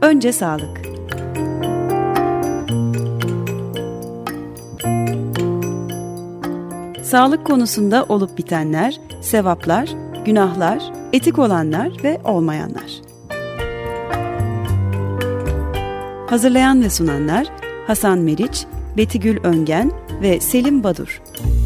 Önce sağlık. Sağlık konusunda olup bitenler, sevaplar, günahlar, etik olanlar ve olmayanlar. Hazırlayan ve sunanlar Hasan Meriç, Betigül Öngen ve Selim Badur.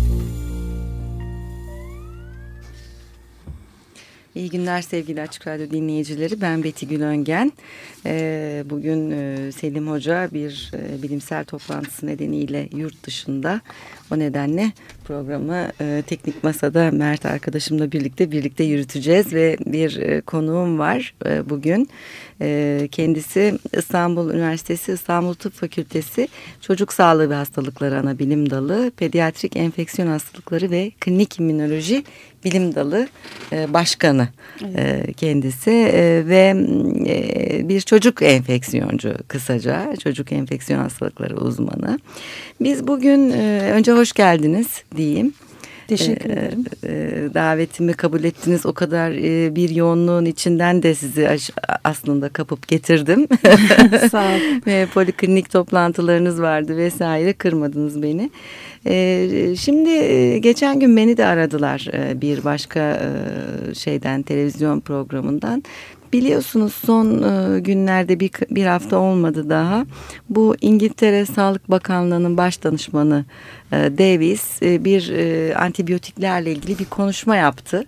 İyi günler sevgili Açık Radyo dinleyicileri. Ben Betigül Öngen. Bugün Selim Hoca bir bilimsel toplantısı nedeniyle yurt dışında. O nedenle programı teknik masada Mert arkadaşımla birlikte yürüteceğiz ve bir konuğum var bugün. Kendisi İstanbul Üniversitesi İstanbul Tıp Fakültesi Çocuk Sağlığı ve Hastalıkları Anabilim Dalı, Pediatrik Enfeksiyon Hastalıkları ve Klinik İmmünoloji Bilim Dalı Başkanı kendisi ve bir çocuk enfeksiyoncu, kısaca çocuk enfeksiyon hastalıkları uzmanı. Biz bugün önce hoş geldiniz diyeyim. Teşekkür ederim. Davetimi kabul ettiniz. O kadar bir yoğunluğun içinden de sizi aslında kapıp getirdim. Sağ olun. Ve poliklinik toplantılarınız vardı vesaire, kırmadınız beni. Şimdi geçen gün beni de aradılar bir başka televizyon programından. Biliyorsunuz son günlerde bir hafta olmadı daha. Bu İngiltere Sağlık Bakanlığı'nın baş danışmanı Davis bir antibiyotiklerle ilgili bir konuşma yaptı.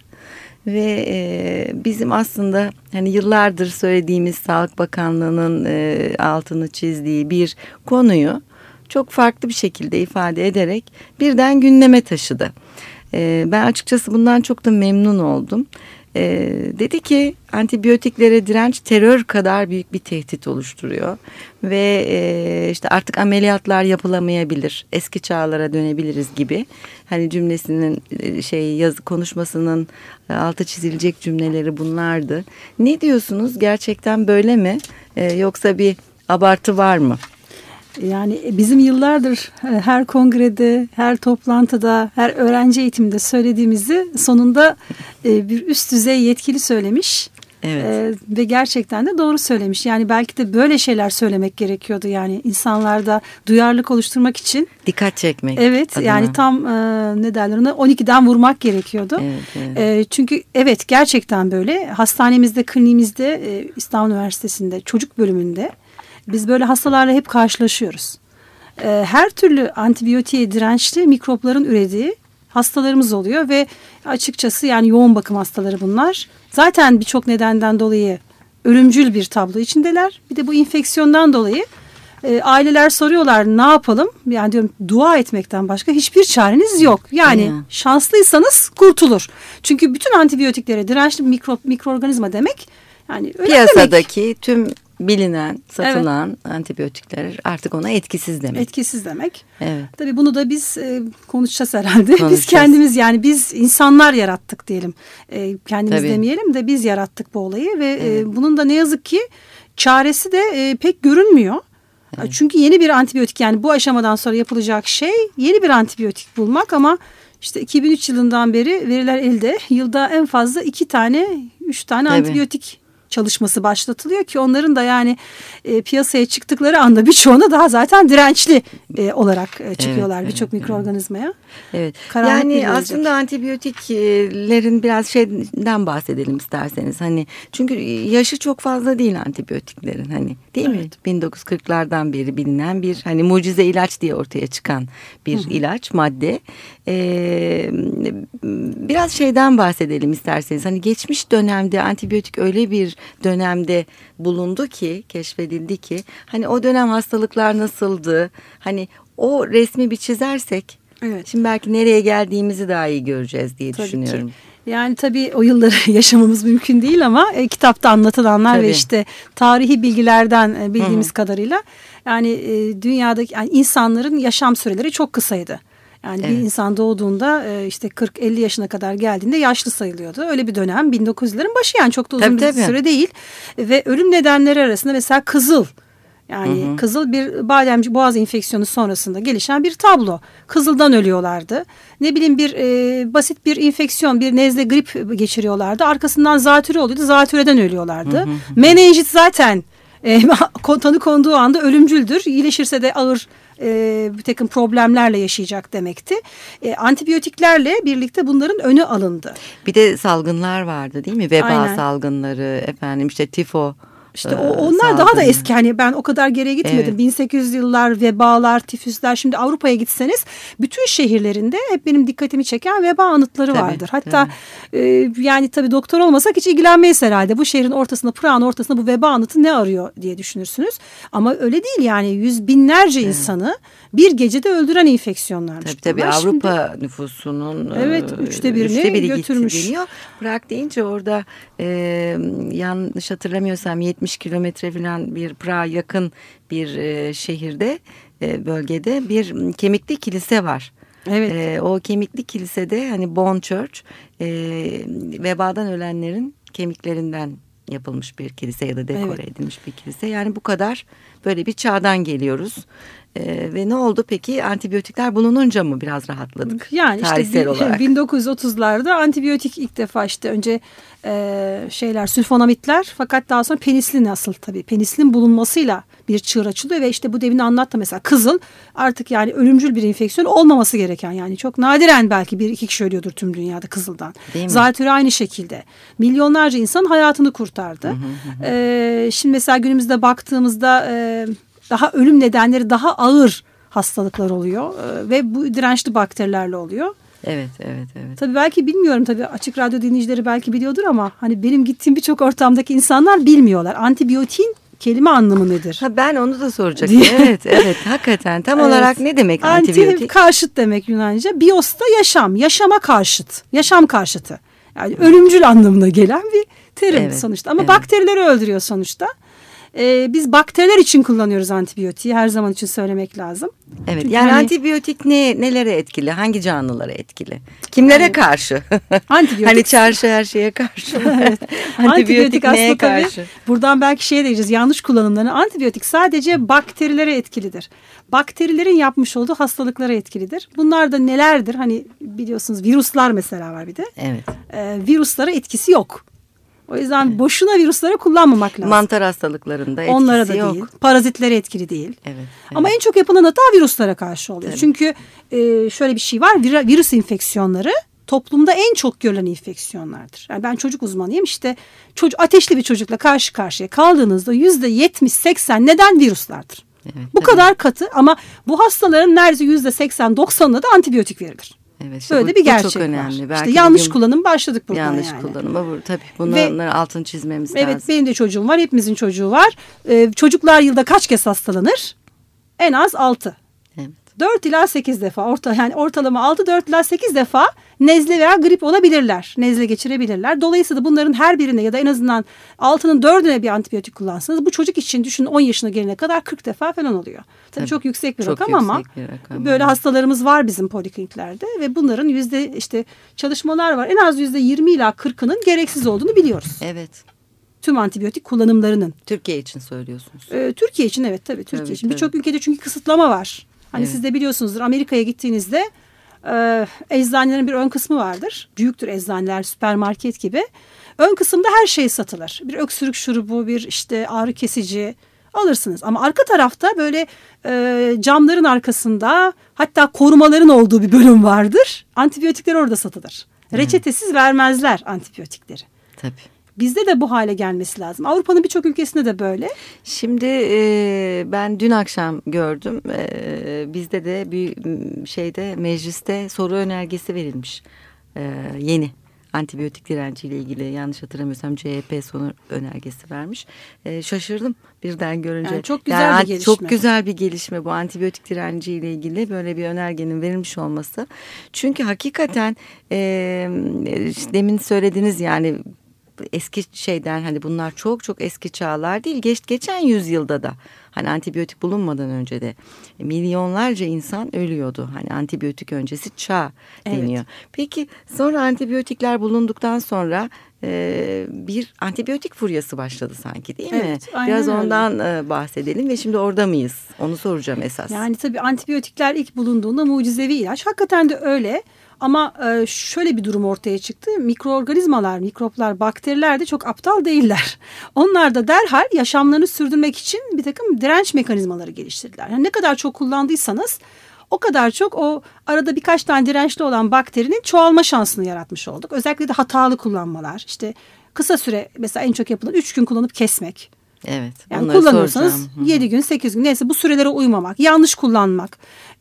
Ve bizim aslında hani yıllardır söylediğimiz Sağlık Bakanlığı'nın altını çizdiği bir konuyu çok farklı bir şekilde ifade ederek birden gündeme taşıdı. Ben açıkçası bundan çok da memnun oldum. Dedi ki antibiyotiklere direnç terör kadar büyük bir tehdit oluşturuyor ve işte artık ameliyatlar yapılamayabilir, eski çağlara dönebiliriz gibi, hani cümlesinin konuşmasının altı çizilecek cümleleri bunlardı. Ne diyorsunuz, gerçekten böyle mi, yoksa bir abartı var mı? Yani bizim yıllardır her kongrede, her toplantıda, her öğrenci eğitiminde söylediğimizi sonunda bir üst düzey yetkili söylemiş. Evet. Ve gerçekten de doğru söylemiş. Yani belki de böyle şeyler söylemek gerekiyordu. Yani insanlarda duyarlılık oluşturmak için. Dikkat çekmek. Evet adına. Yani tam ne derler ona, 12'den vurmak gerekiyordu. Evet. Çünkü evet, gerçekten böyle. Hastanemizde, kliniğimizde, İstanbul Üniversitesi'nde çocuk bölümünde biz böyle hastalarla hep karşılaşıyoruz. Her türlü antibiyotiğe dirençli mikropların ürediği hastalarımız oluyor ve açıkçası yani yoğun bakım hastaları bunlar. Zaten birçok nedenden dolayı ölümcül bir tablo içindeler. Bir de bu enfeksiyondan dolayı aileler soruyorlar, ne yapalım? Yani diyorum, dua etmekten başka hiçbir çareniz yok. Yani şanslıysanız kurtulur. Çünkü bütün antibiyotiklere dirençli mikroorganizma demek, yani öyle piyasadaki demek. Tüm bilinen, satılan evet, antibiyotikler artık ona etkisiz demek. Etkisiz demek. Evet. Tabii bunu da biz konuşacağız herhalde. Biz kendimiz, yani biz insanlar yarattık diyelim. Kendimiz tabii demeyelim de biz yarattık bu olayı ve evet, bunun da ne yazık ki çaresi de pek görünmüyor. Evet. Çünkü yeni bir antibiyotik, yani bu aşamadan sonra yapılacak şey yeni bir antibiyotik bulmak, ama işte 2003 yılından beri veriler elde. Yılda en fazla 2 tane 3 tane tabii antibiyotik çalışması başlatılıyor ki onların da yani piyasaya çıktıkları anda birçoğuna daha zaten dirençli olarak çıkıyorlar, evet, birçok mikroorganizmaya. Evet. Yani aslında antibiyotiklerin biraz şeyden bahsedelim isterseniz. Hani çünkü yaşı çok fazla değil antibiyotiklerin, hani değil evet mi? 1940'lardan beri bilinen bir hani mucize ilaç diye ortaya çıkan bir ilaç, madde. Biraz şeyden bahsedelim isterseniz. Hani geçmiş dönemde antibiyotik öyle bir dönemde bulundu ki, keşfedildi ki, hani o dönem hastalıklar nasıldı? Hani o resmi bir çizersek, evet, şimdi belki nereye geldiğimizi daha iyi göreceğiz diye tabii düşünüyorum. Ki. Yani tabii o yılları yaşamamız mümkün değil ama kitapta anlatılanlar tabii ve işte tarihi bilgilerden bildiğimiz kadarıyla yani dünyadaki yani insanların yaşam süreleri çok kısaydı. Yani evet, bir insan doğduğunda işte 40-50 yaşına kadar geldiğinde yaşlı sayılıyordu. Öyle bir dönem 1900'lerin başı, yani çok da uzun bir süre değil. Ve ölüm nedenleri arasında mesela kızıl. Yani kızıl bir bademcik boğaz enfeksiyonu sonrasında gelişen bir tablo. Kızıldan ölüyorlardı. Ne bileyim bir basit bir enfeksiyon, bir nezle, grip geçiriyorlardı. Arkasından zatürre oluyordu. Zatürreden ölüyorlardı. Menenjit zaten Tanı konduğu anda ölümcüldür. İyileşirse de ağır bir takım problemlerle yaşayacak demekti. Antibiyotiklerle birlikte bunların önü alındı. Bir de salgınlar vardı değil mi? Veba Aynen. salgınları, efendim işte tifo. İşte onlar daha da eski. Hani ben o kadar geriye gitmedim. Evet. 1800'lü yıllar, vebalar, tifüsler. Şimdi Avrupa'ya gitseniz bütün şehirlerinde hep benim dikkatimi çeken veba anıtları vardır. Hatta yani tabii doktor olmasak hiç ilgilenmeyiz herhalde. Bu şehrin ortasında, Prag'ın ortasında bu veba anıtı ne arıyor diye düşünürsünüz. Ama öyle değil yani, yüz binlerce insanı bir gecede öldüren enfeksiyonlarmış. Tabii Avrupa nüfusunun üçte birini götürmüş. Prag deyince orada yanlış hatırlamıyorsam 70 kilometre falan bir Prag'a yakın bir şehirde, bölgede bir kemikli kilise var. Evet. O kemikli kilisede hani Bone Church, vebadan ölenlerin kemiklerinden yapılmış bir kilise ya da dekore edilmiş bir kilise. Yani bu kadar, böyle bir çağdan geliyoruz. Ve ne oldu peki? Antibiyotikler bulununca mı biraz rahatladık? Yani tarihsel olarak. 1930'larda antibiyotik ilk defa önce sülfonamitler, fakat daha sonra penisilin, asıl tabii penisilin bulunmasıyla bir çığır açılıyor ve işte bu demin anlattım mesela, kızıl artık yani ölümcül bir enfeksiyon olmaması gereken, yani çok nadiren belki 1-2 kişi ölüyordur tüm dünyada kızıldan. Zatürre aynı şekilde milyonlarca insan hayatını kurtardı. Şimdi mesela günümüzde baktığımızda daha ölüm nedenleri daha ağır hastalıklar oluyor ve bu dirençli bakterilerle oluyor. Evet. Tabii belki bilmiyorum, tabii Açık Radyo dinleyicileri belki biliyordur ama hani benim gittiğim birçok ortamdaki insanlar bilmiyorlar. Antibiyotiğin kelime anlamı nedir? Ben onu da soracaktım. Evet, hakikaten tam olarak ne demek antibiyotik? Anti karşıt demek Yunanca. Bios da yaşam, yaşama karşıt, yaşam karşıtı. Yani ölümcül anlamına gelen bir terim sonuçta. Ama bakterileri öldürüyor sonuçta. Biz bakteriler için kullanıyoruz antibiyotiği, her zaman için söylemek lazım. Evet. Çünkü yani antibiyotik nelere etkili? Hangi canlılara etkili? Kimlere karşı? Antibiyotik. Hani çarşı her şeye karşı. Evet. Antibiyotik neye karşı? Buradan belki şeye diyeceğiz, yanlış kullanımlarını. Antibiyotik sadece bakterilere etkilidir. Bakterilerin yapmış olduğu hastalıklara etkilidir. Bunlar da nelerdir? Hani biliyorsunuz virüsler mesela var bir de. Evet. Virüslere etkisi yok. O yüzden boşuna virüsleri kullanmamak lazım. Mantar hastalıklarında etkisi onlara da yok. Değil. Parazitlere etkili değil. Evet. Ama en çok yapılan hata virüslere karşı oluyor. Evet. Çünkü şöyle bir şey var. Virüs enfeksiyonları toplumda en çok görülen enfeksiyonlardır. Yani ben çocuk uzmanıyım. İşte ateşli bir çocukla karşı karşıya kaldığınızda %70-80 neden virüslerdir. Evet, bu kadar katı, ama bu hastaların neredeyse %80-90'ına da antibiyotik verilir. Evet, böyle bir gerçek çok önemli. var. Belki işte yanlış kullanım başladık buradan yanlış yani. kullanımı tabii bunların altını çizmemiz lazım. Evet, benim de çocuğum var, hepimizin çocuğu var. Çocuklar yılda kaç kez hastalanır? En az 6. Evet. 4 ila 8 defa ortalama 4 ila 8 defa nezle veya grip olabilirler. Nezle geçirebilirler. Dolayısıyla bunların her birine ya da en azından 6'nın 4'üne bir antibiyotik kullansanız bu çocuk için düşünün 10 yaşına gelene kadar 40 defa falan oluyor. Tabii çok yüksek bir rakam ama böyle hastalarımız var bizim polikliniklerde ve bunların çalışmalar var. En az %20 ila 40'ının gereksiz olduğunu biliyoruz. Evet. Tüm antibiyotik kullanımlarının. Türkiye için söylüyorsunuz. Türkiye için evet tabii Türkiye için. Birçok ülkede çünkü kısıtlama var. Hani siz de biliyorsunuzdur, Amerika'ya gittiğinizde eczanelerin bir ön kısmı vardır. Büyüktür eczaneler, süpermarket gibi. Ön kısımda her şey satılır. Bir öksürük şurubu, bir ağrı kesici alırsınız. Ama arka tarafta böyle camların arkasında, hatta korumaların olduğu bir bölüm vardır. Antibiyotikler orada satılır. Reçetesiz vermezler antibiyotikleri. Tabii. Bizde de bu hale gelmesi lazım. Avrupa'nın birçok ülkesinde de böyle. Şimdi ben dün akşam gördüm. Bizde de bir mecliste soru önergesi verilmiş. Yeni antibiyotik direnciyle ilgili, yanlış hatırlamıyorsam CHP soru önergesi vermiş. Şaşırdım birden görünce. Yani çok güzel bir gelişme. Çok güzel bir gelişme bu, antibiyotik direnciyle ilgili böyle bir önergenin verilmiş olması. Çünkü hakikaten demin söylediniz yani, eski hani bunlar çok çok eski çağlar değil. Geçen yüzyılda da hani antibiyotik bulunmadan önce de milyonlarca insan ölüyordu. Hani antibiyotik öncesi çağ deniyor. Evet. Peki sonra antibiyotikler bulunduktan sonra bir antibiyotik furyası başladı sanki, değil mi? Biraz ondan bahsedelim ve şimdi orada mıyız? Onu soracağım esas. Yani tabii antibiyotikler ilk bulunduğunda mucizevi ilaç. Hakikaten de öyle. Ama şöyle bir durum ortaya çıktı. Mikroorganizmalar, mikroplar, bakteriler de çok aptal değiller. Onlar da derhal yaşamlarını sürdürmek için bir takım direnç mekanizmaları geliştirdiler. Yani ne kadar çok kullandıysanız o kadar çok o arada birkaç tane dirençli olan bakterinin çoğalma şansını yaratmış olduk. Özellikle de hatalı kullanmalar. İşte kısa süre mesela en çok yapılan 3 gün kullanıp kesmek. Evet. Yani kullanıyorsanız 7 gün 8 gün neyse bu sürelere uymamak, yanlış kullanmak,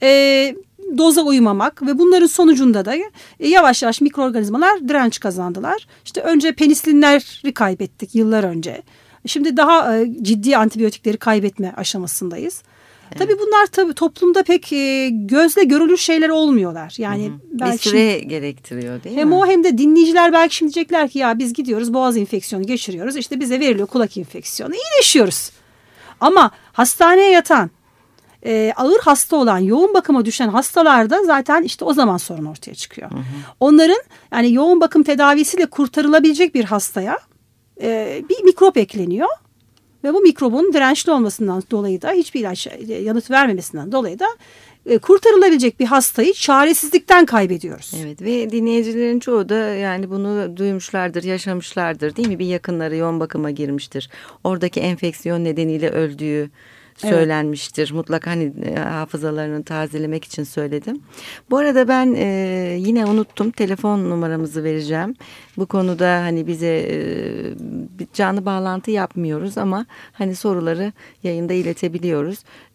doza uymamak ve bunların sonucunda da yavaş yavaş mikroorganizmalar direnç kazandılar. İşte önce penislinleri kaybettik yıllar önce. Şimdi daha ciddi antibiyotikleri kaybetme aşamasındayız. Evet. Tabii bunlar tabii toplumda pek gözle görülür şeyler olmuyorlar. Yani bir süre gerektiriyor değil mi? Hem o hem de dinleyiciler belki şimdi diyecekler ki ya biz gidiyoruz boğaz enfeksiyonu geçiriyoruz. İşte bize veriliyor kulak enfeksiyonu. İyileşiyoruz. Ama hastaneye yatan, ağır hasta olan, yoğun bakıma düşen hastalarda zaten işte o zaman sorun ortaya çıkıyor. Onların yani yoğun bakım tedavisiyle kurtarılabilecek bir hastaya bir mikrop ekleniyor. Ve bu mikrobun dirençli olmasından dolayı da hiçbir ilaç yanıt vermemesinden dolayı da kurtarılabilecek bir hastayı çaresizlikten kaybediyoruz. Evet ve dinleyicilerin çoğu da yani bunu duymuşlardır, yaşamışlardır değil mi? Bir yakınları yoğun bakıma girmiştir. Oradaki enfeksiyon nedeniyle öldüğü söylenmiştir. Evet. Mutlaka hani hafızalarını tazelemek için söyledim. Bu arada ben yine unuttum. Telefon numaramızı vereceğim. Bu konuda hani bize canlı bağlantı yapmıyoruz ama hani soruları yayında iletebiliyoruz.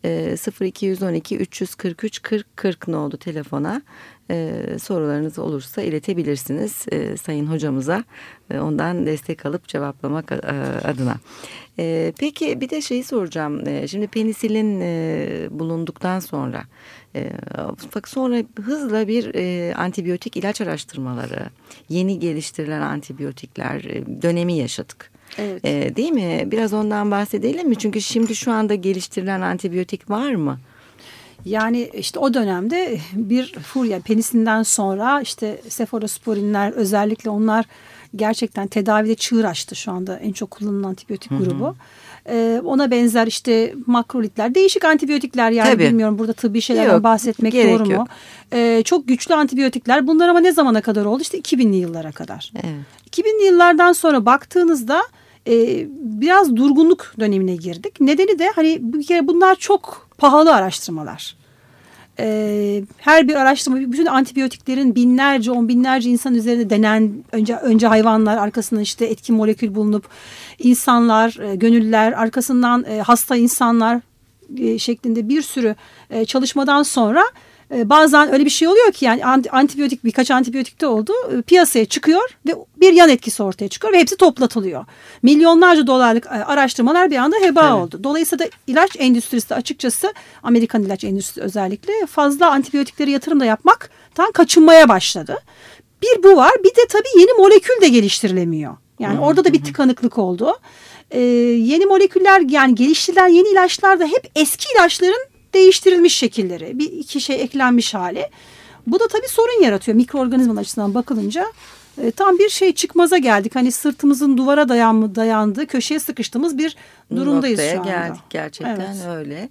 0212 343 40 40 nolu telefona sorularınız olursa iletebilirsiniz sayın hocamıza. Ondan destek alıp cevaplamak adına. Peki bir de şeyi soracağım. Şimdi penisilin bulunduktan sonra fakat sonra hızla bir antibiyotik ilaç araştırmaları, yeni geliştirilen antibiyotikler dönemi yaşadık. Evet. Değil mi? Biraz ondan bahsedelim mi? Çünkü şimdi şu anda geliştirilen antibiyotik var mı? Yani işte o dönemde bir furya penisinden sonra işte sefalosporinler özellikle onlar gerçekten tedavide çığır açtı şu anda en çok kullanılan antibiyotik grubu. Ona benzer işte makrolitler, değişik antibiyotikler yani tabii. Bilmiyorum burada tıbbi şeylerden bahsetmek doğru mu? Çok güçlü antibiyotikler. Bunlar ama ne zamana kadar oldu? İşte 2000'li yıllara kadar. Evet. 2000'li yıllardan sonra baktığınızda biraz durgunluk dönemine girdik. Nedeni de hani bir kere bunlar çok pahalı araştırmalar. Her bir araştırma, bütün antibiyotiklerin binlerce, on binlerce insan üzerinde denen, önce hayvanlar, arkasından işte etkin molekül bulunup insanlar, gönüllüler, arkasından hasta insanlar şeklinde bir sürü çalışmadan sonra bazen öyle bir şey oluyor ki yani antibiyotik birkaç antibiyotikte oldu piyasaya çıkıyor ve bir yan etkisi ortaya çıkıyor ve hepsi toplatılıyor. Milyonlarca dolarlık araştırmalar bir anda heba oldu. Dolayısıyla da ilaç endüstrisi de açıkçası Amerikan ilaç endüstrisi özellikle fazla antibiyotiklere yatırım da yapmaktan kaçınmaya başladı. Bir bu var, bir de tabii yeni molekül de geliştirilemiyor. Yani orada da bir tıkanıklık oldu. Yeni moleküller yani geliştirilen yeni ilaçlar da hep eski ilaçların değiştirilmiş şekilleri, bir iki şey eklenmiş hali. Bu da tabii sorun yaratıyor mikroorganizmalar açısından bakılınca. Tam bir şey çıkmaza geldik. Hani sırtımızın duvara dayandığı, köşeye sıkıştığımız bir durumdayız şu anda. Geldik gerçekten öyle.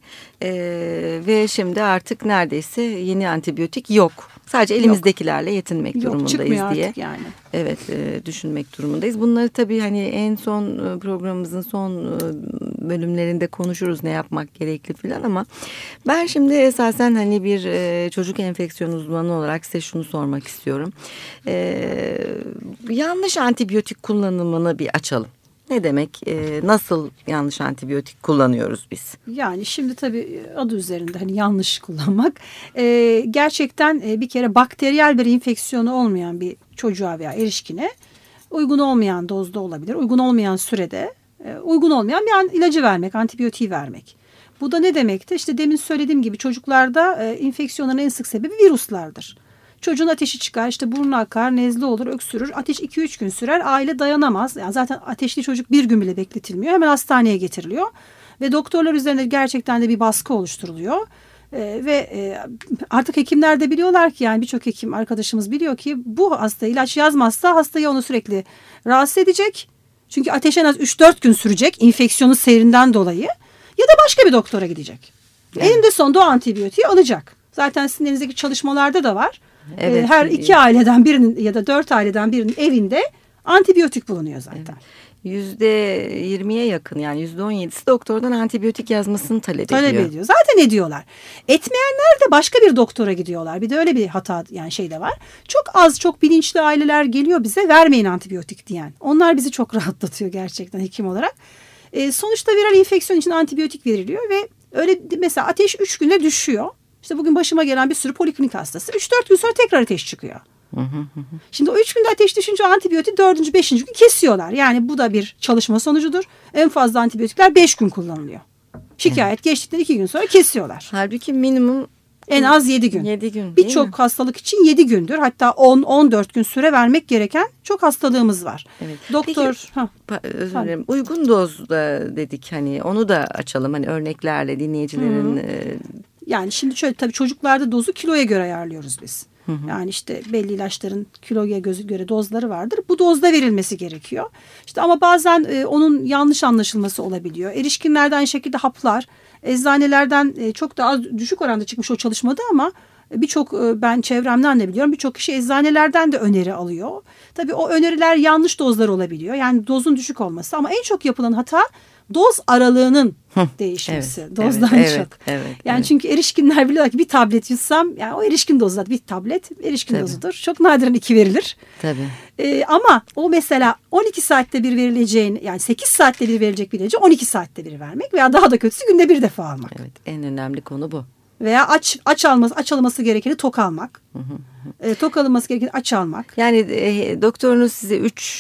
Ve şimdi artık neredeyse yeni antibiyotik yok. Sadece elimizdekilerle yetinmek durumundayız diye. Yani. Evet, düşünmek durumundayız. Bunları tabii hani en son programımızın son bölümlerinde konuşuruz ne yapmak gerekli falan ama ben şimdi esasen hani bir çocuk enfeksiyon uzmanı olarak size şunu sormak istiyorum. Yanlış antibiyotik kullanımını bir açalım. Ne demek? Nasıl yanlış antibiyotik kullanıyoruz biz? Yani şimdi tabii adı üzerinde hani yanlış kullanmak. Gerçekten bir kere bakteriyel bir enfeksiyonu olmayan bir çocuğa veya erişkine uygun olmayan dozda olabilir. Uygun olmayan sürede uygun olmayan bir ilacı vermek, antibiyotiği vermek. Bu da ne demekti? İşte demin söylediğim gibi çocuklarda enfeksiyonların en sık sebebi virüslerdir. Çocuğun ateşi çıkar, işte burnu akar, nezle olur, öksürür. Ateş 2-3 gün sürer, aile dayanamaz. Yani zaten ateşli çocuk bir gün bile bekletilmiyor. Hemen hastaneye getiriliyor. Ve doktorlar üzerinde gerçekten de bir baskı oluşturuluyor. Ve artık hekimler de biliyorlar ki yani birçok hekim arkadaşımız biliyor ki bu hasta ilaç yazmazsa hastayı onu sürekli rahatsız edecek. Çünkü ateş en az 3-4 gün sürecek enfeksiyonun seyrinden dolayı. Ya da başka bir doktora gidecek. Yani. Eninde sonunda o antibiyotiği alacak. Zaten sizin elinizdeki çalışmalarda da var. Evet. Her 2 aileden birinin ya da 4 aileden birinin evinde antibiyotik bulunuyor zaten. Evet. %20'ye yakın, yani %17'si doktordan antibiyotik yazmasını talep ediyor. Zaten ediyorlar. Etmeyenler de başka bir doktora gidiyorlar. Bir de öyle bir hata, yani şey de var. Çok bilinçli aileler geliyor bize, vermeyin antibiyotik diyen. Onlar bizi çok rahatlatıyor gerçekten hekim olarak. Sonuçta viral enfeksiyon için antibiyotik veriliyor ve öyle mesela ateş 3 günde düşüyor. İşte bugün başıma gelen bir sürü poliklinik hastası 3-4 gün sonra tekrar ateş çıkıyor. Şimdi o 3 günde ateş düşünce antibiyotik 4. 5. gün kesiyorlar. Yani bu da bir çalışma sonucudur. En fazla antibiyotikler 5 gün kullanılıyor. Şikayet geçtikten 2 gün sonra kesiyorlar. Halbuki minimum en az 7 gün. 7 gün. Birçok hastalık için 7 gündür. Hatta 10-14 gün süre vermek gereken çok hastalığımız var. Evet. Doktor, özür dilerim. Uygun dozda dedik, hani onu da açalım, hani örneklerle dinleyicilerin. Yani şimdi şöyle, tabii çocuklarda dozu kiloya göre ayarlıyoruz biz. Yani işte belli ilaçların kiloya göre dozları vardır. Bu dozda verilmesi gerekiyor. İşte ama bazen onun yanlış anlaşılması olabiliyor. Erişkinlerden aynı şekilde haplar, eczanelerden çok daha düşük oranda çıkmış o çalışmada ama birçok, ben çevremden de biliyorum, birçok kişi eczanelerden de öneri alıyor. Tabii o öneriler yanlış dozlar olabiliyor. Yani dozun düşük olması, ama en çok yapılan hata doz aralığının değişmesi. Evet, dozdan çok. Yani çünkü erişkinler biliyorlar ki bir tablet yutsam, yani o erişkin dozu zaten, bir tablet erişkin dozudur. Çok nadiren 2 verilir. Tabii. Ama o mesela 12 saatte bir verileceğin, yani 8 saatte bir verilecek bir ilacı 12 saatte bir vermek veya daha da kötüsü günde bir defa almak. Evet, en önemli konu bu. Veya aç alması gerekeni tok almak. Tok alınması gerekeni aç almak. Yani doktorunuz size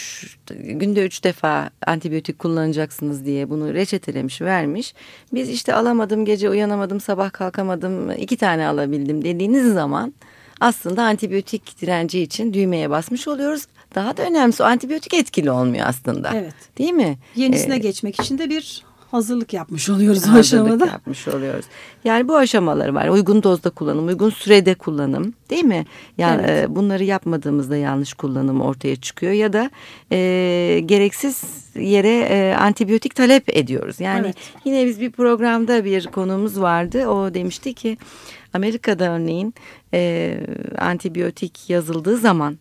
günde 3 defa antibiyotik kullanacaksınız diye bunu reçetelemiş, vermiş. Biz işte alamadım, gece uyanamadım, sabah kalkamadım, 2 tane alabildim dediğiniz zaman aslında antibiyotik direnci için düğmeye basmış oluyoruz. Daha da önemlisi, o antibiyotik etkili olmuyor aslında. Evet. Değil mi? Yenisine geçmek için de bir hazırlık yapmış oluyoruz o aşamada. Hazırlık yapmış oluyoruz. Yani bu aşamaları var. Uygun dozda kullanım, uygun sürede kullanım, değil mi? Yani bunları yapmadığımızda yanlış kullanım ortaya çıkıyor ya da gereksiz yere antibiyotik talep ediyoruz. Yani yine biz bir programda bir konuğumuz vardı. O demişti ki Amerika'da örneğin antibiyotik yazıldığı zaman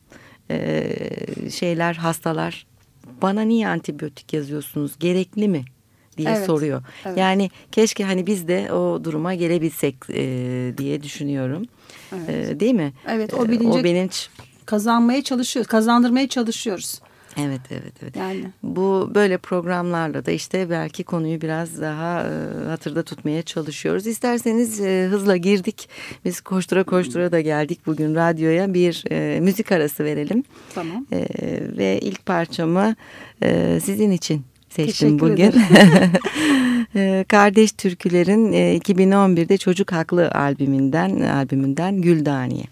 hastalar, bana niye antibiyotik yazıyorsunuz? Gerekli mi? diye soruyor. Evet. Yani keşke hani biz de o duruma gelebilsek diye düşünüyorum. Evet. Değil mi? Evet, o bilinç kazandırmaya çalışıyoruz. Evet. Yani bu böyle programlarla da işte belki konuyu biraz daha hatırda tutmaya çalışıyoruz. İsterseniz hızla girdik. Biz koştura da geldik bugün radyoya. Bir müzik arası verelim. Tamam. Ve ilk parçamı sizin için seçtim bugün. Kardeş Türküler'in 2011'de Çocuk Haklı albümünden Güldaniye.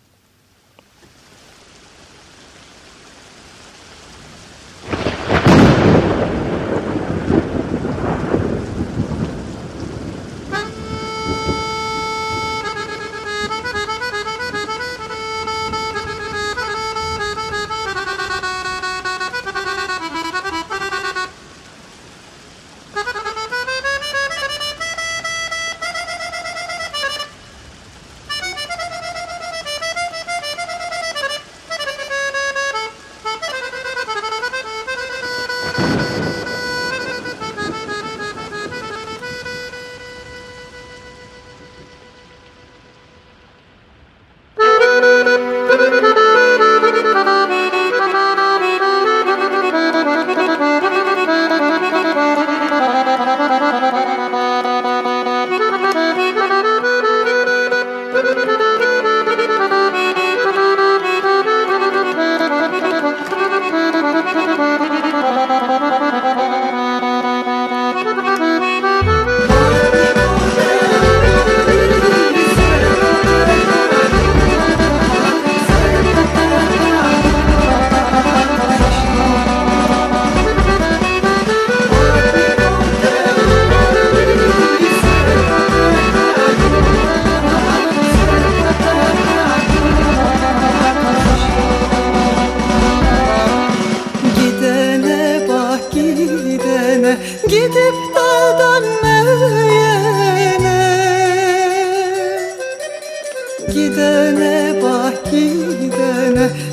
Gidip daldan meyene, gidene bak gidene.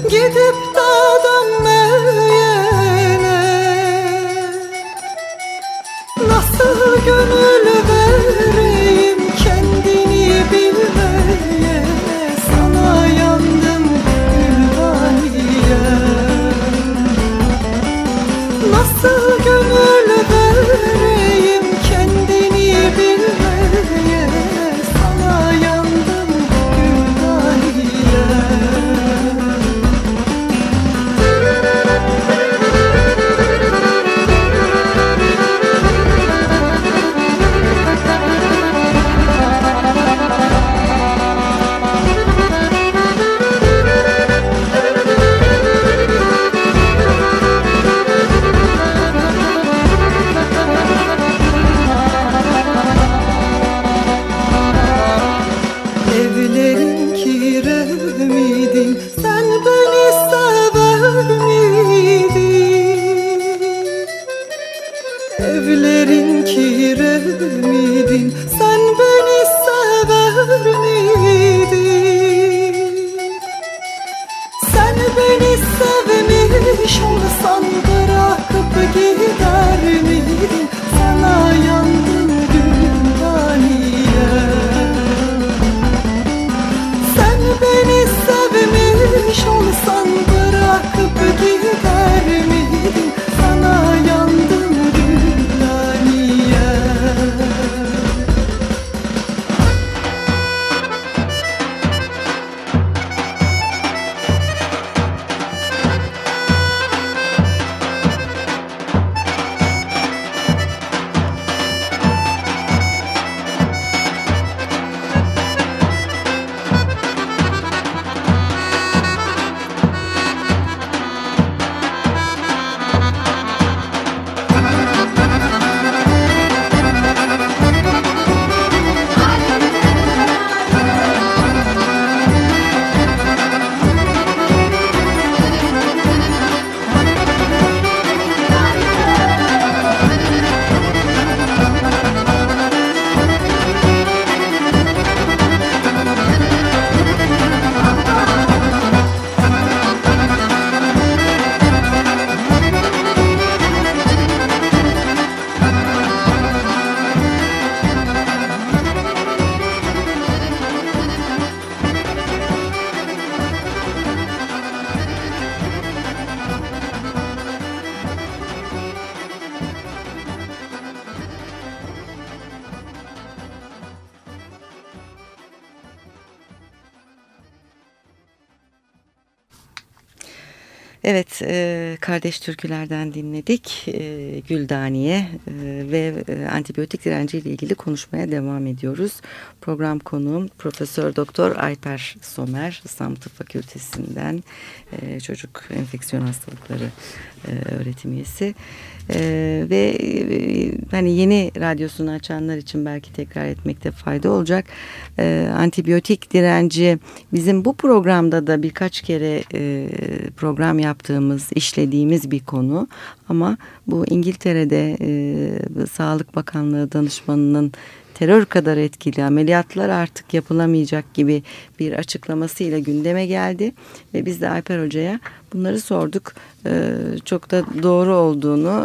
gidip dağdan meyene. Nasıl gönül vereyim kendini bilmeye, sana yandım Gülhaniye. Nasıl gönül vereyim kendini bilmeye, sana yandım Gülhaniye. Evlerin kiremiydin, sen beni sever miydin? Evlerin kiremiydin, sen beni sever miydin? Sen beni sevmiş olsan bırakıp gider miydin? Sana yandım Gülhaniye. Sen beni sevmiş olsan bırakıp gider miydin? Sana yandım Gülhaniye. Evet, kardeş türkülerden dinledik. Güldaniye ve antibiyotik direnci ile ilgili konuşmaya devam ediyoruz. Program konuğum Profesör Doktor Ayper Somer, İstanbul Tıp Fakültesinden çocuk enfeksiyon hastalıkları öğretim üyesi. Ve hani yeni radyosunu açanlar için belki tekrar etmekte fayda olacak. Antibiyotik direnci bizim bu programda da birkaç kere program yaptığımız, işlediğimiz bir konu. Ama bu İngiltere'de Sağlık Bakanlığı danışmanının terör kadar etkili ameliyatlar artık yapılamayacak gibi bir açıklamasıyla gündeme geldi. Ve biz de Ayper Hoca'ya bunları sorduk. Çok da doğru olduğunu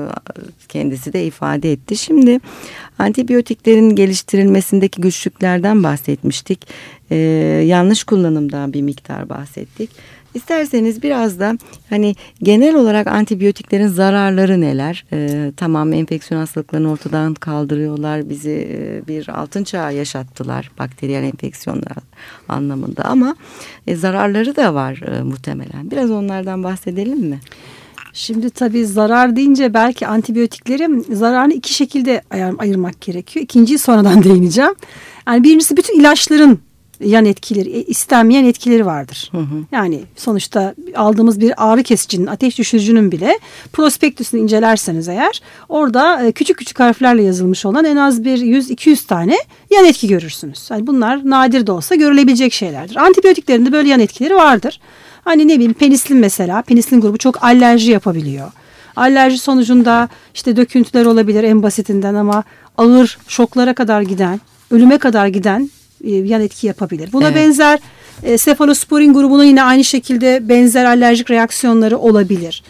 kendisi de ifade etti. Şimdi antibiyotiklerin geliştirilmesindeki güçlüklerden bahsetmiştik. Yanlış kullanımdan bir miktar bahsettik. İsterseniz biraz da hani genel olarak antibiyotiklerin zararları neler? Tamam, enfeksiyon hastalıklarını ortadan kaldırıyorlar. Bizi bir altın çağı yaşattılar bakteriyel enfeksiyonlar anlamında ama zararları da var muhtemelen. Biraz onlardan bahsedelim mi? Şimdi tabii zarar deyince belki antibiyotiklerin zararını iki şekilde ayırmak gerekiyor. İkinciyi sonradan değineceğim. Yani birincisi bütün ilaçların yan etkileri, istenmeyen etkileri vardır. Hı hı. Yani sonuçta aldığımız bir ağrı kesicinin, ateş düşürücünün bile prospektüsünü incelerseniz eğer orada küçük küçük harflerle yazılmış olan en az bir 100-200 tane yan etki görürsünüz. Yani bunlar nadir de olsa görülebilecek şeylerdir. Antibiyotiklerin de böyle yan etkileri vardır. Hani ne bileyim penisilin mesela, penisilin grubu çok alerji yapabiliyor. Alerji sonucunda işte döküntüler olabilir en basitinden ama ağır şoklara kadar giden, ölüme kadar giden yan etki yapabilir. Buna benzer Sefalosporin grubuna yine aynı şekilde benzer alerjik reaksiyonları olabilir.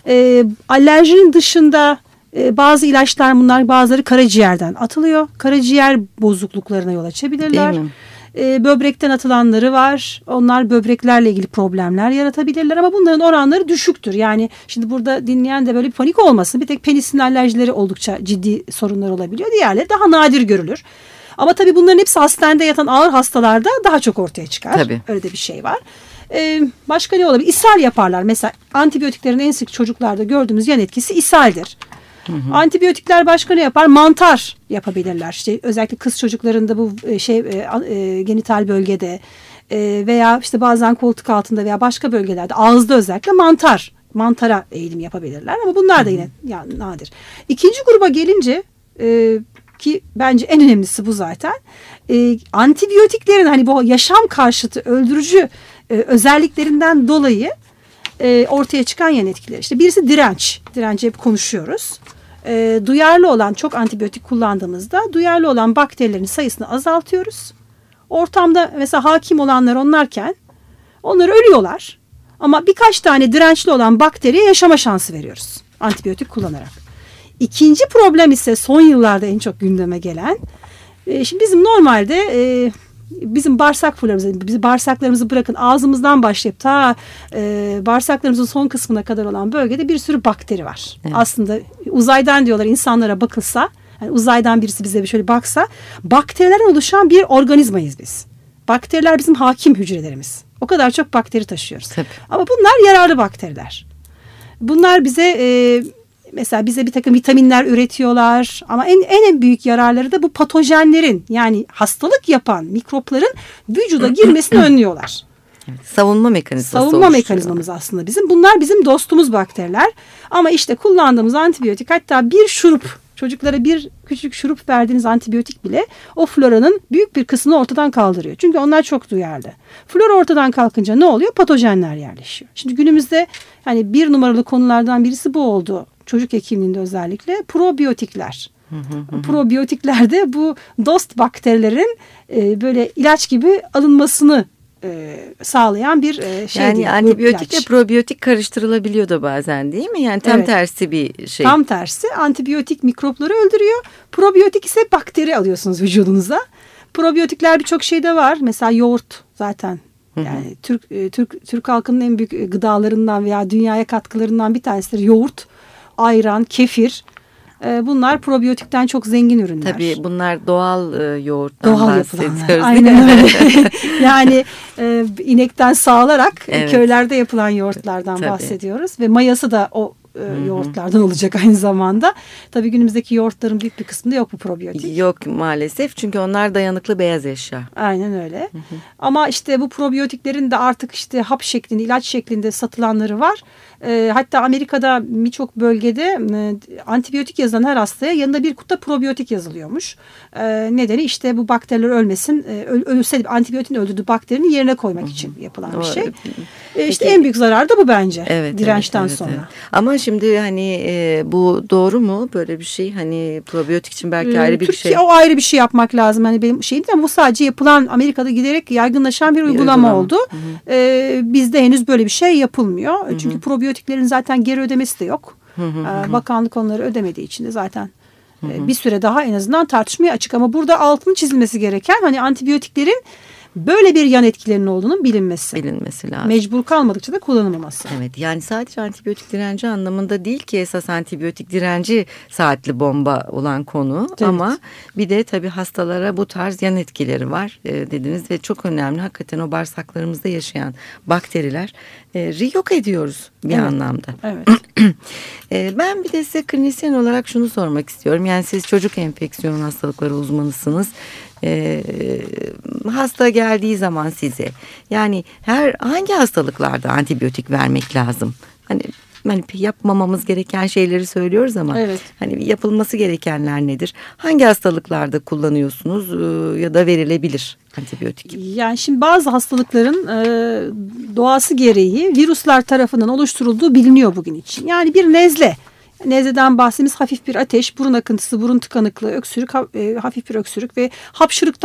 Alerjinin dışında bazı ilaçlar, bunlar bazıları karaciğerden atılıyor. Karaciğer bozukluklarına yol açabilirler. Böbrekten atılanları var. Onlar böbreklerle ilgili problemler yaratabilirler ama bunların oranları düşüktür. Yani şimdi burada dinleyen de böyle bir panik olmasın. Bir tek penisilin alerjileri oldukça ciddi sorunlar olabiliyor. Diğerleri daha nadir görülür. Ama tabii bunların hepsi hastanede yatan ağır hastalarda daha çok ortaya çıkar. Tabii. Öyle de bir şey var. Başka ne olabilir? İshal yaparlar. Mesela antibiyotiklerin en sık çocuklarda gördüğümüz yan etkisi ishaldir. Antibiyotikler başka ne yapar? Mantar yapabilirler. İşte özellikle kız çocuklarında bu genital bölgede veya işte bazen koltuk altında veya başka bölgelerde ağızda özellikle mantara eğilim yapabilirler ama bunlar da yine yani nadir. İkinci gruba gelince ki bence en önemlisi bu zaten. Antibiyotiklerin hani bu yaşam karşıtı öldürücü özelliklerinden dolayı ortaya çıkan yan etkiler. İşte birisi direnç. Direnci hep konuşuyoruz. Duyarlı olan, çok antibiyotik kullandığımızda duyarlı olan bakterilerin sayısını azaltıyoruz. Ortamda mesela hakim olanlar onlarken onlar ölüyorlar. Ama birkaç tane dirençli olan bakteriye yaşama şansı veriyoruz antibiyotik kullanarak. İkinci problem ise son yıllarda en çok gündeme gelen. Şimdi bizim normalde bizim bağırsaklarımızı bırakın ağzımızdan başlayıp ta bağırsaklarımızın son kısmına kadar olan bölgede bir sürü bakteri var. Evet. Aslında uzaydan diyorlar, insanlara bakılsa, yani uzaydan birisi bize bir şöyle baksa, bakterilerden oluşan bir organizmayız biz. Bakteriler bizim hakim hücrelerimiz. O kadar çok bakteri taşıyoruz. Tabii. Ama bunlar yararlı bakteriler. Bunlar bize mesela bize bir takım vitaminler üretiyorlar ama en büyük yararları da bu patojenlerin, yani hastalık yapan mikropların vücuda girmesini önlüyorlar. Evet, savunma mekanizmamız aslında bizim. Bunlar bizim dostumuz bakteriler. Ama işte kullandığımız antibiyotik, hatta bir şurup, çocuklara bir küçük şurup verdiğiniz antibiyotik bile o floranın büyük bir kısmını ortadan kaldırıyor. Çünkü onlar çok duyarlı. Flora ortadan kalkınca ne oluyor? Patojenler yerleşiyor. Şimdi günümüzde hani bir numaralı konulardan birisi bu oldu. Çocuk hekimliğinde özellikle probiyotikler. Probiyotiklerde bu dost bakterilerin böyle ilaç gibi alınmasını sağlayan bir şey. Yani değil, antibiyotikle probiyotik karıştırılabiliyor da bazen, değil mi? Yani tam tersi bir şey. Tam tersi. Antibiyotik mikropları öldürüyor. Probiyotik ise bakteri alıyorsunuz vücudunuza. Probiyotikler birçok şeyde var. Mesela yoğurt zaten. Yani Türk halkının en büyük gıdalarından veya dünyaya katkılarından bir tanesidir yoğurt, ayran, kefir. Bunlar probiyotikten çok zengin ürünler. Tabii bunlar doğal yoğurttan bahsediyoruz. Aynen öyle. Yani inekten sağlarak köylerde yapılan yoğurtlardan bahsediyoruz. Ve mayası da o yoğurtlardan olacak aynı zamanda. Tabii günümüzdeki yoğurtların büyük bir kısmında yok bu probiyotik. Yok maalesef, çünkü onlar dayanıklı beyaz eşya. Aynen öyle. Ama işte bu probiyotiklerin de artık işte hap şeklinde, ilaç şeklinde satılanları var. Hatta Amerika'da birçok bölgede antibiyotik yazılan her hastaya yanında bir kutu probiyotik yazılıyormuş. Nedeni işte bu bakteriler ölmesin, ölürse antibiyotin öldürdüğü bakterinin yerine koymak için yapılan bir şey. İşte en büyük zarar da bu bence, dirençten sonra. Evet. Ama şimdi hani bu doğru mu böyle bir şey? Hani probiyotik için belki ayrı bir Türkiye, şey. o ayrı bir şey yapmak lazım. Hani benim şeyim de, ama bu sadece yapılan, Amerika'da giderek yaygınlaşan bir uygulama oldu. Bizde henüz böyle bir şey yapılmıyor. Çünkü probiyotiklerin zaten geri ödemesi de yok. Bakanlık onları ödemediği için de zaten bir süre daha en azından tartışmaya açık. Ama burada altını çizilmesi gereken, hani antibiyotiklerin böyle bir yan etkilerinin olduğunu bilinmesi lazım. Mecbur kalmadıkça da kullanılmaması. Evet, yani sadece antibiyotik direnci anlamında değil ki esas antibiyotik direnci saatli bomba olan konu. Evet. Ama bir de tabii hastalara bu tarz yan etkileri var dediniz ve çok önemli. Hakikaten o bağırsaklarımızda yaşayan bakteriler yok ediyoruz bir anlamda. Evet. Ben bir de size klinisyen olarak şunu sormak istiyorum. Yani siz çocuk enfeksiyon hastalıkları uzmanısınız. Hasta geldiği zaman size, yani hangi hastalıklarda antibiyotik vermek lazım? Hani yapmamamız gereken şeyleri söylüyoruz ama hani yapılması gerekenler nedir? Hangi hastalıklarda kullanıyorsunuz ya da verilebilir antibiyotik? Yani şimdi bazı hastalıkların doğası gereği virüsler tarafından oluşturulduğu biliniyor bugün için. Yani bir nezle. Nezleden bahsettiğimiz hafif bir ateş, burun akıntısı, burun tıkanıklığı, öksürük, hafif bir öksürük ve hapşırıktan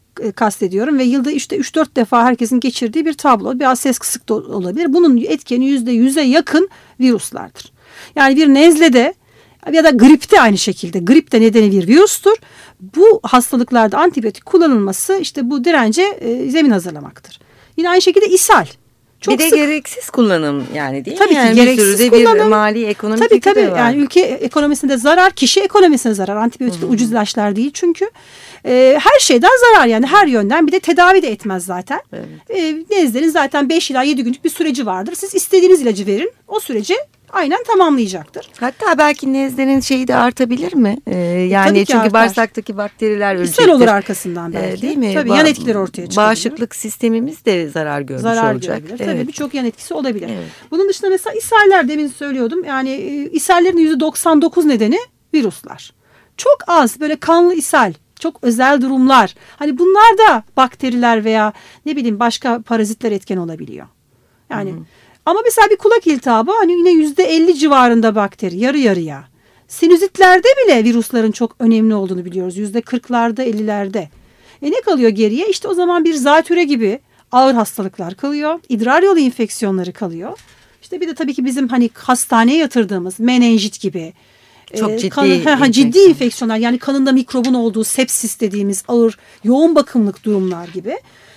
kastediyorum ve yılda işte 3-4 defa herkesin geçirdiği bir tablo. Biraz ses kısık da olabilir. Bunun etkeni %100'e yakın virüslerdir. Yani bir nezlede ya da gripte aynı şekilde. Grip de nedeni bir virüstür. Bu hastalıklarda antibiyotik kullanılması işte bu dirence zemin hazırlamaktır. Yine aynı şekilde ishal. Çok bir de gereksiz kullanım yani değil tabii mi? Yani ki gereksiz bir kullanım. Bir mali ekonomik tabii var. Yani ülke ekonomisinde zarar, kişi ekonomisine zarar. Antibiyotik ucuz ilaçlar değil çünkü. Her şeyden zarar yani her yönden. Bir de tedavi de etmez zaten. Evet. Nezlerin zaten 5 ila 7 günlük bir süreci vardır. Siz istediğiniz ilacı verin. O süreci aynen tamamlayacaktır. Hatta belki nezlerin şeyi de artabilir mi? Yani çünkü artar. Bağırsaktaki bakteriler ölecektir. İshal olur arkasından belki. Değil mi? Tabii yan etkiler ortaya çıkabilir. Bağışıklık sistemimiz de zarar görmüş olacak. Görebilir. Evet. Tabii birçok yan etkisi olabilir. Evet. Bunun dışında mesela ishaller demin söylüyordum. Yani ishallerin %99 nedeni virüsler. Çok az böyle kanlı ishal. Çok özel durumlar. Hani bunlar da bakteriler veya ne bileyim başka parazitler etken olabiliyor. Yani ama mesela bir kulak iltihabı hani yine %50 civarında bakteri yarı yarıya. Sinüzitlerde bile virüslerin çok önemli olduğunu biliyoruz. %40'larda 50'lerde. Ne kalıyor geriye? İşte o zaman bir zatüre gibi ağır hastalıklar kalıyor. İdrar yolu enfeksiyonları kalıyor. İşte bir de tabii ki bizim hani hastaneye yatırdığımız menenjit gibi. Çok ciddi ciddi enfeksiyonlar yani kanında mikrobun olduğu sepsis dediğimiz ağır yoğun bakımlık durumlar gibi.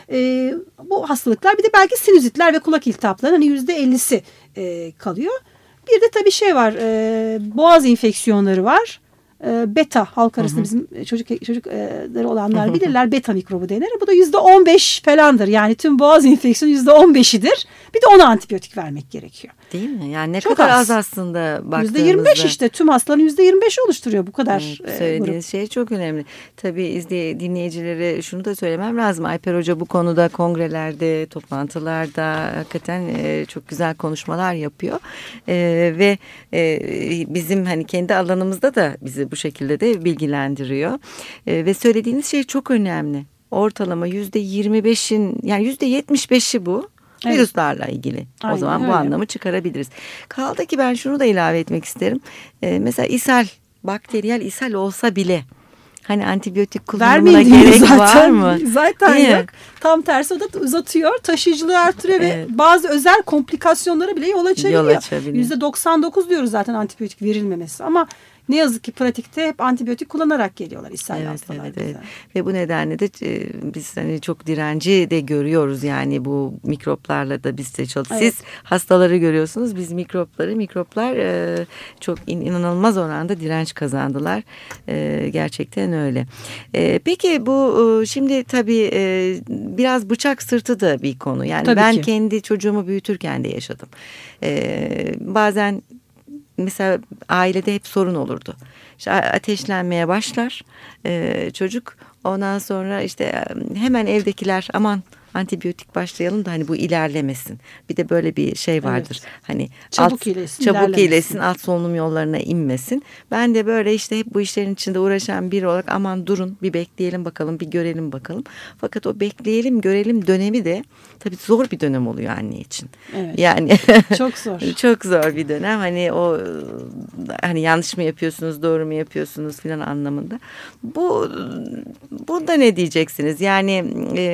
Bu hastalıklar bir de belki sinüzitler ve kulak iltihaplarının hani %50'si kalıyor. Bir de tabii şey var boğaz enfeksiyonları var. Beta halk arasında bizim çocukları olanlar bilirler beta mikrobu denir. Bu da %15 falandır. Yani tüm boğaz enfeksiyonu %15'idir. Bir de ona antibiyotik vermek gerekiyor. Değil mi? Yani ne çok kadar az aslında baktığımızda. %25 işte tüm hastaların %25'i oluşturuyor bu kadar. Evet, söylediğiniz şey çok önemli. Tabii dinleyicilere şunu da söylemem lazım. Alper Hoca bu konuda kongrelerde, toplantılarda hakikaten çok güzel konuşmalar yapıyor. Ve bizim hani kendi alanımızda da bizi bu şekilde de bilgilendiriyor. Ve söylediğiniz şey çok önemli. Ortalama %25'in yani %75'i bu. Evet. Virüslerle ilgili. Aynen, o zaman bu anlamı çıkarabiliriz. Kaldı ki ben şunu da ilave etmek isterim. Mesela ishal, bakteriyel ishal olsa bile hani antibiyotik kullanımına gerek var mı? Zaten yok. Tam tersi o da uzatıyor, taşıyıcılığı artırıyor ve bazı özel komplikasyonlara bile yol açabiliyor. %99 diyoruz zaten antibiyotik verilmemesi ama ne yazık ki pratikte hep antibiyotik kullanarak geliyorlar ishal hastalar. Evet. Ve bu nedenle de biz hani çok direnci de görüyoruz yani bu mikroplarla da biz de çalışıyoruz. Siz hastaları görüyorsunuz, biz mikroplar çok inanılmaz oranda direnç kazandılar. Gerçekten öyle. Peki bu şimdi tabii biraz bıçak sırtı da bir konu. Yani tabii ben kendi çocuğumu büyütürken de yaşadım. Bazen mesela ailede hep sorun olurdu. İşte ateşlenmeye başlar çocuk. Ondan sonra işte hemen evdekiler aman antibiyotik başlayalım da hani bu ilerlemesin. Bir de böyle bir şey vardır. Evet. Hani çabuk iyileşsin, alt solunum yollarına inmesin. Ben de böyle işte hep bu işlerin içinde uğraşan biri olarak aman durun bir bekleyelim bakalım, bir görelim bakalım. Fakat o bekleyelim, görelim dönemi de tabii zor bir dönem oluyor anne için. Evet. Yani çok zor. Çok zor bir dönem. Hani o hani yanlış mı yapıyorsunuz, doğru mu yapıyorsunuz filan anlamında. Burada ne diyeceksiniz? Yani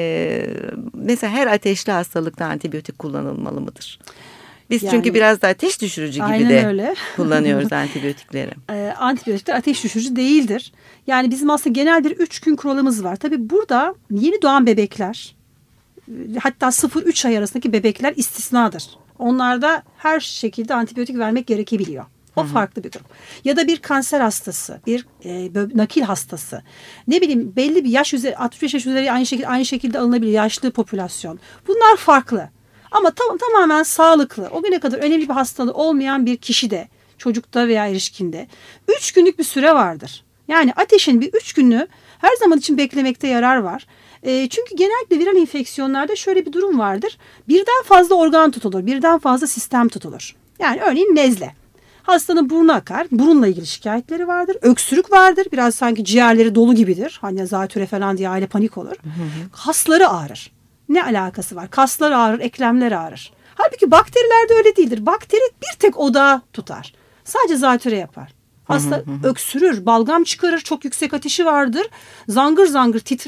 mesela her ateşli hastalıkta antibiyotik kullanılmalı mıdır? Biz yani, çünkü biraz da ateş düşürücü gibi de öyle kullanıyoruz antibiyotikleri. Antibiyotikler ateş düşürücü değildir. Yani bizim aslında genel bir 3 gün kuralımız var. Tabii burada yeni doğan bebekler hatta 0-3 ay arasındaki bebekler istisnadır. Onlarda her şekilde antibiyotik vermek gerekebiliyor. O farklı bir durum. Ya da bir kanser hastası, bir nakil hastası. Ne bileyim belli bir yaş üzeri, 65 yaş üzeri aynı şekilde alınabilir yaşlı popülasyon. Bunlar farklı. Ama tamamen sağlıklı, o güne kadar önemli bir hastalığı olmayan bir kişi de, çocukta veya erişkinde 3 günlük bir süre vardır. Yani ateşin bir 3 günlüğü her zaman için beklemekte yarar var. Çünkü genellikle viral enfeksiyonlarda şöyle bir durum vardır. Birden fazla organ tutulur, birden fazla sistem tutulur. Yani örneğin nezle. Hastanın burnu akar. Burunla ilgili şikayetleri vardır. Öksürük vardır. Biraz sanki ciğerleri dolu gibidir. Hani zatüre falan diye aile panik olur. Kasları ağrır. Ne alakası var? Kaslar ağrır, eklemler ağrır. Halbuki bakterilerde öyle değildir. Bakteri bir tek odağı tutar. Sadece zatüre yapar. Hasta öksürür, balgam çıkarır, çok yüksek ateşi vardır. Zangır zangır titrer.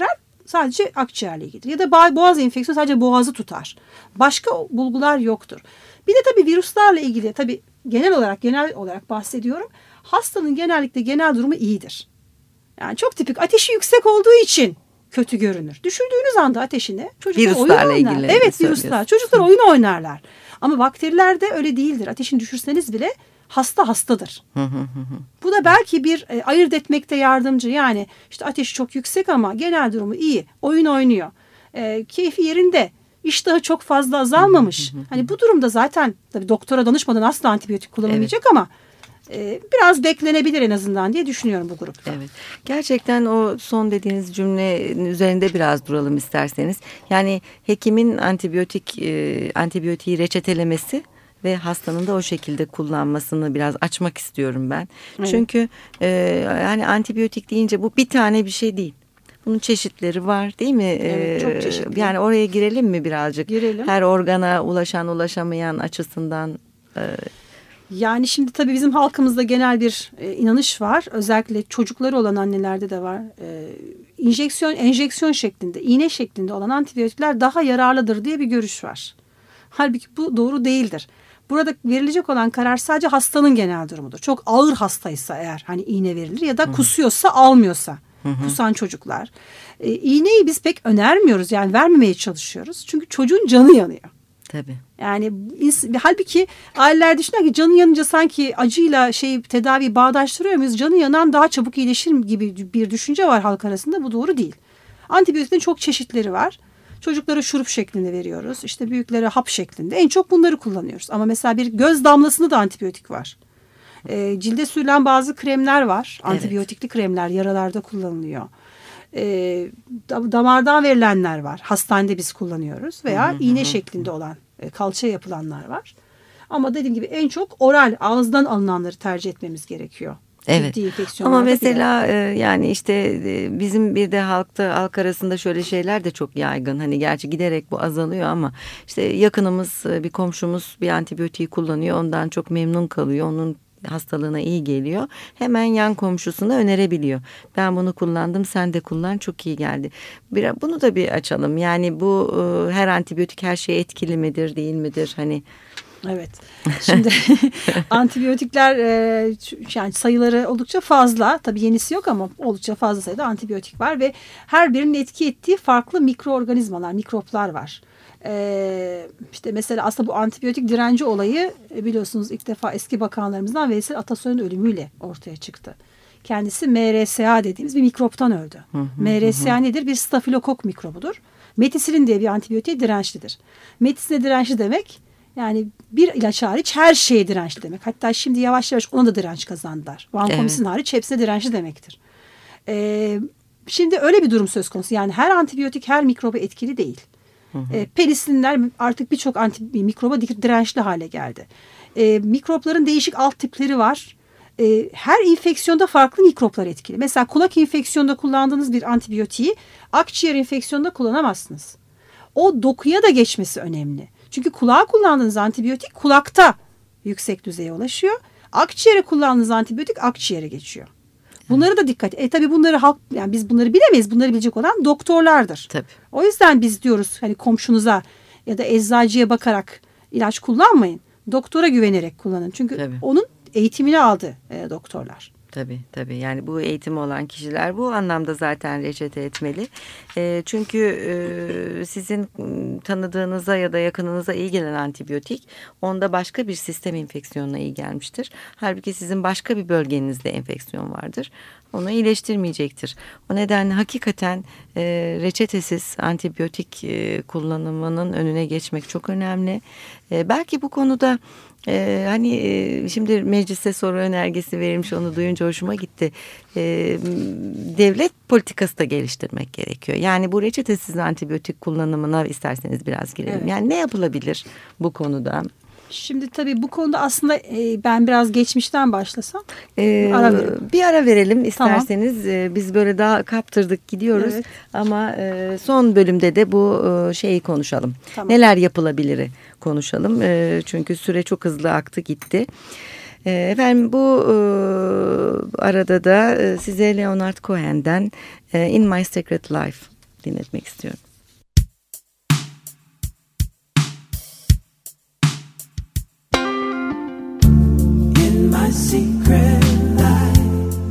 Sadece akciğerle ilgilidir. Ya da boğaz enfeksiyonu sadece boğazı tutar. Başka bulgular yoktur. Bir de tabii virüslerle ilgili tabii genel olarak bahsediyorum. Hastanın genellikle genel durumu iyidir. Yani çok tipik ateşi yüksek olduğu için kötü görünür. Düşürdüğünüz anda ateşini çocuklar oyun oynar. Evet, virüsler. Çocuklar oyun oynarlar. Ama bakterilerde öyle değildir. Ateşini düşürseniz bile hastadır. Bu da belki bir ayırt etmekte yardımcı. Yani işte ateşi çok yüksek ama genel durumu iyi. Oyun oynuyor. Keyfi yerinde. İştahı çok fazla azalmamış. Hani bu durumda zaten tabii doktora danışmadan asla antibiyotik kullanılmayacak ama biraz beklenebilir en azından diye düşünüyorum bu grupta. Evet. Gerçekten o son dediğiniz cümlenin üzerinde biraz duralım isterseniz. Yani hekimin antibiyotiği reçetelemesi ve hastanın da o şekilde kullanmasını biraz açmak istiyorum ben. Evet. Çünkü yani antibiyotik deyince bu bir tane bir şey değil. Bunun çeşitleri var değil mi? Evet, çok çeşitli. Yani oraya girelim mi birazcık? Girelim. Her organa ulaşamayan açısından. Yani şimdi tabii bizim halkımızda genel bir inanış var. Özellikle çocukları olan annelerde de var. Enjeksiyon şeklinde, iğne şeklinde olan antibiyotikler daha yararlıdır diye bir görüş var. Halbuki bu doğru değildir. Burada verilecek olan karar sadece hastanın genel durumudur. Çok ağır hastaysa eğer hani iğne verilir ya da kusuyorsa almıyorsa. Kusan çocuklar. İğneyi biz pek önermiyoruz. Yani vermemeye çalışıyoruz. Çünkü çocuğun canı yanıyor. Tabii. Yani halbuki aileler düşünüyor ki canı yanınca sanki acıyla tedavi bağdaştırıyor muyuz? Canı yanan daha çabuk iyileşir gibi bir düşünce var halk arasında. Bu doğru değil. Antibiyotiklerin çok çeşitleri var. Çocuklara şurup şeklinde veriyoruz. İşte büyüklere hap şeklinde. En çok bunları kullanıyoruz. Ama mesela bir göz damlasında da antibiyotik var. Cilde sürülen bazı kremler var. Antibiyotikli kremler yaralarda kullanılıyor. Damardan verilenler var. Hastanede biz kullanıyoruz. Veya iğne şeklinde olan kalçaya yapılanlar var. Ama dediğim gibi en çok oral, ağızdan alınanları tercih etmemiz gerekiyor. Evet. Ama mesela yani işte bizim bir de halk arasında şöyle şeyler de çok yaygın. Hani gerçi giderek bu azalıyor ama işte yakınımız, bir komşumuz bir antibiyotiği kullanıyor. Ondan çok memnun kalıyor. Onun hastalığına iyi geliyor. Hemen yan komşusuna önerebiliyor. Ben bunu kullandım, sen de kullan, çok iyi geldi. Bunu da bir açalım. Yani bu her antibiyotik her şeye etkili midir, değil midir? Hani evet. Şimdi antibiyotikler yani sayıları oldukça fazla. Tabii yenisi yok ama oldukça fazla sayıda antibiyotik var ve her birinin etki ettiği farklı mikroorganizmalar, mikroplar var. İşte mesela aslında bu antibiyotik direnci olayı biliyorsunuz ilk defa eski bakanlarımızdan Veysel Atasoy'un ölümüyle ortaya çıktı. Kendisi MRSA dediğimiz bir mikroptan öldü. MRSA nedir? Bir stafilokok mikrobudur. Metisilin diye bir antibiyotiğe dirençlidir. Metisil'e dirençli demek yani bir ilaç hariç her şeye dirençli demek. Hatta şimdi yavaş yavaş ona da direnç kazandılar. Vankomisin hariç hepsine dirençli demektir. Şimdi öyle bir durum söz konusu. Yani her antibiyotik her mikroba etkili değil. Penisilinler artık birçok mikroba dirençli hale geldi. Mikropların değişik alt tipleri var. Her enfeksiyonda farklı mikroplar etkili. Mesela kulak enfeksiyonunda kullandığınız bir antibiyotiği akciğer enfeksiyonunda kullanamazsınız. O dokuya da geçmesi önemli. Çünkü kulağa kullandığınız antibiyotik kulakta yüksek düzeye ulaşıyor. Akciğere kullandığınız antibiyotik akciğere geçiyor. Bunlara da dikkat. Tabii bunları yani biz bunları bilemeyiz. Bunları bilecek olan doktorlardır. Tabii. O yüzden biz diyoruz hani komşunuza ya da eczacıya bakarak ilaç kullanmayın. Doktora güvenerek kullanın. Çünkü onun eğitimini aldı doktorlar. Tabii. Yani bu eğitimi olan kişiler bu anlamda zaten reçete etmeli. Çünkü sizin tanıdığınıza ya da yakınınıza iyi gelen antibiyotik onda başka bir sistem enfeksiyonuna iyi gelmiştir. Halbuki sizin başka bir bölgenizde enfeksiyon vardır. Onu iyileştirmeyecektir. O nedenle hakikaten reçetesiz antibiyotik kullanımının önüne geçmek çok önemli. Belki bu konuda şimdi meclise soru önergesi verilmiş, onu duyunca hoşuma gitti. Devlet politikası da geliştirmek gerekiyor. Yani bu reçetesiz antibiyotik kullanımına isterseniz biraz girelim. Evet. Yani ne yapılabilir bu konuda? Şimdi tabii bu konuda aslında ben biraz geçmişten başlasam. Bir ara verelim isterseniz. Tamam. Biz böyle daha kaptırdık gidiyoruz. Evet. Ama son bölümde de bu şeyi konuşalım. Tamam. Neler yapılabilir konuşalım. Çünkü süre çok hızlı aktı gitti. Efendim bu arada da size Leonard Cohen'den In My Secret Life dinletmek istiyorum. In my secret life,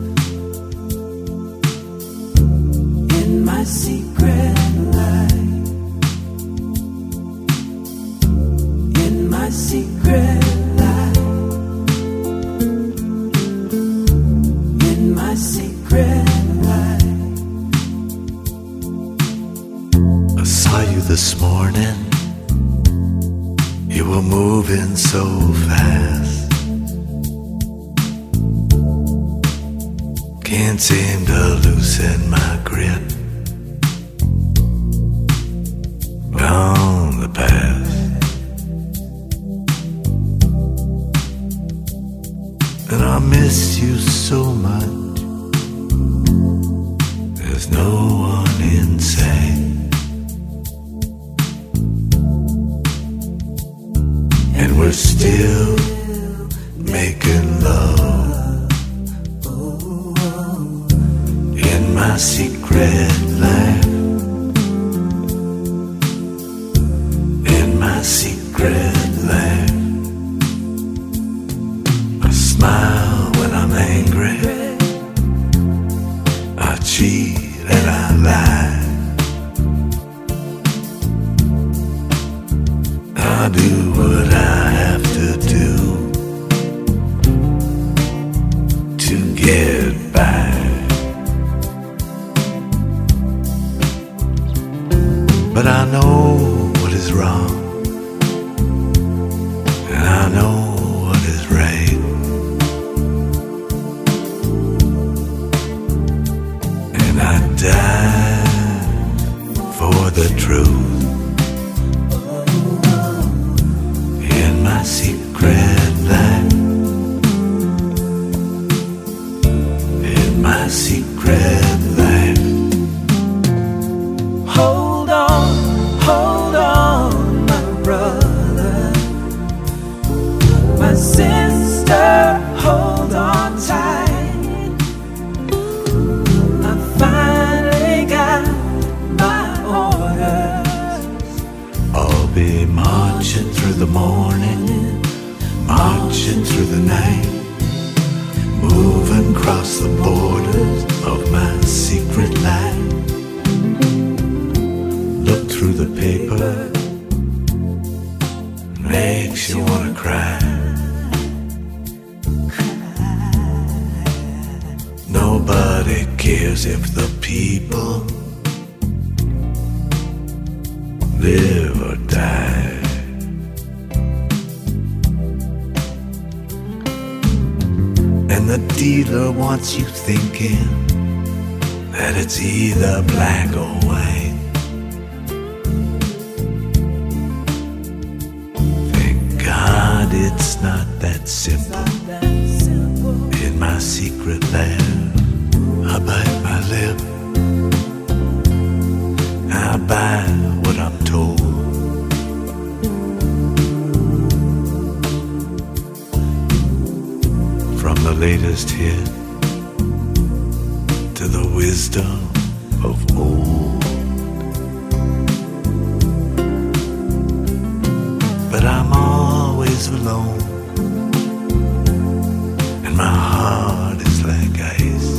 in my secret life, in my secret life, in my secret life. I saw you this morning. You were moving so fast. Can't seem to loosen my grip on the past. And I miss you so much. There's no one in sight. And we're still making love in my secret life, in my secret life. I smile when I'm angry, I cheat and I lie, I do what I have to do to get by. But I know what is wrong, and I know what is right, and I die for the truth. In my secret life, in my secret life. Hold on, my brother, my sister, hold on tight. I finally got my orders. I'll be marching through the morning, marching through the night, moving across the borders of my secret life. Look through the paper, makes you wanna cry. Nobody cares if the people live or die. And the dealer wants you thinking that it's either black or white. It's not that simple. In my secret life, I bite my lip, I buy what I'm told. From the latest hit to the wisdom of old. But I'm always alone, and my heart is like ice.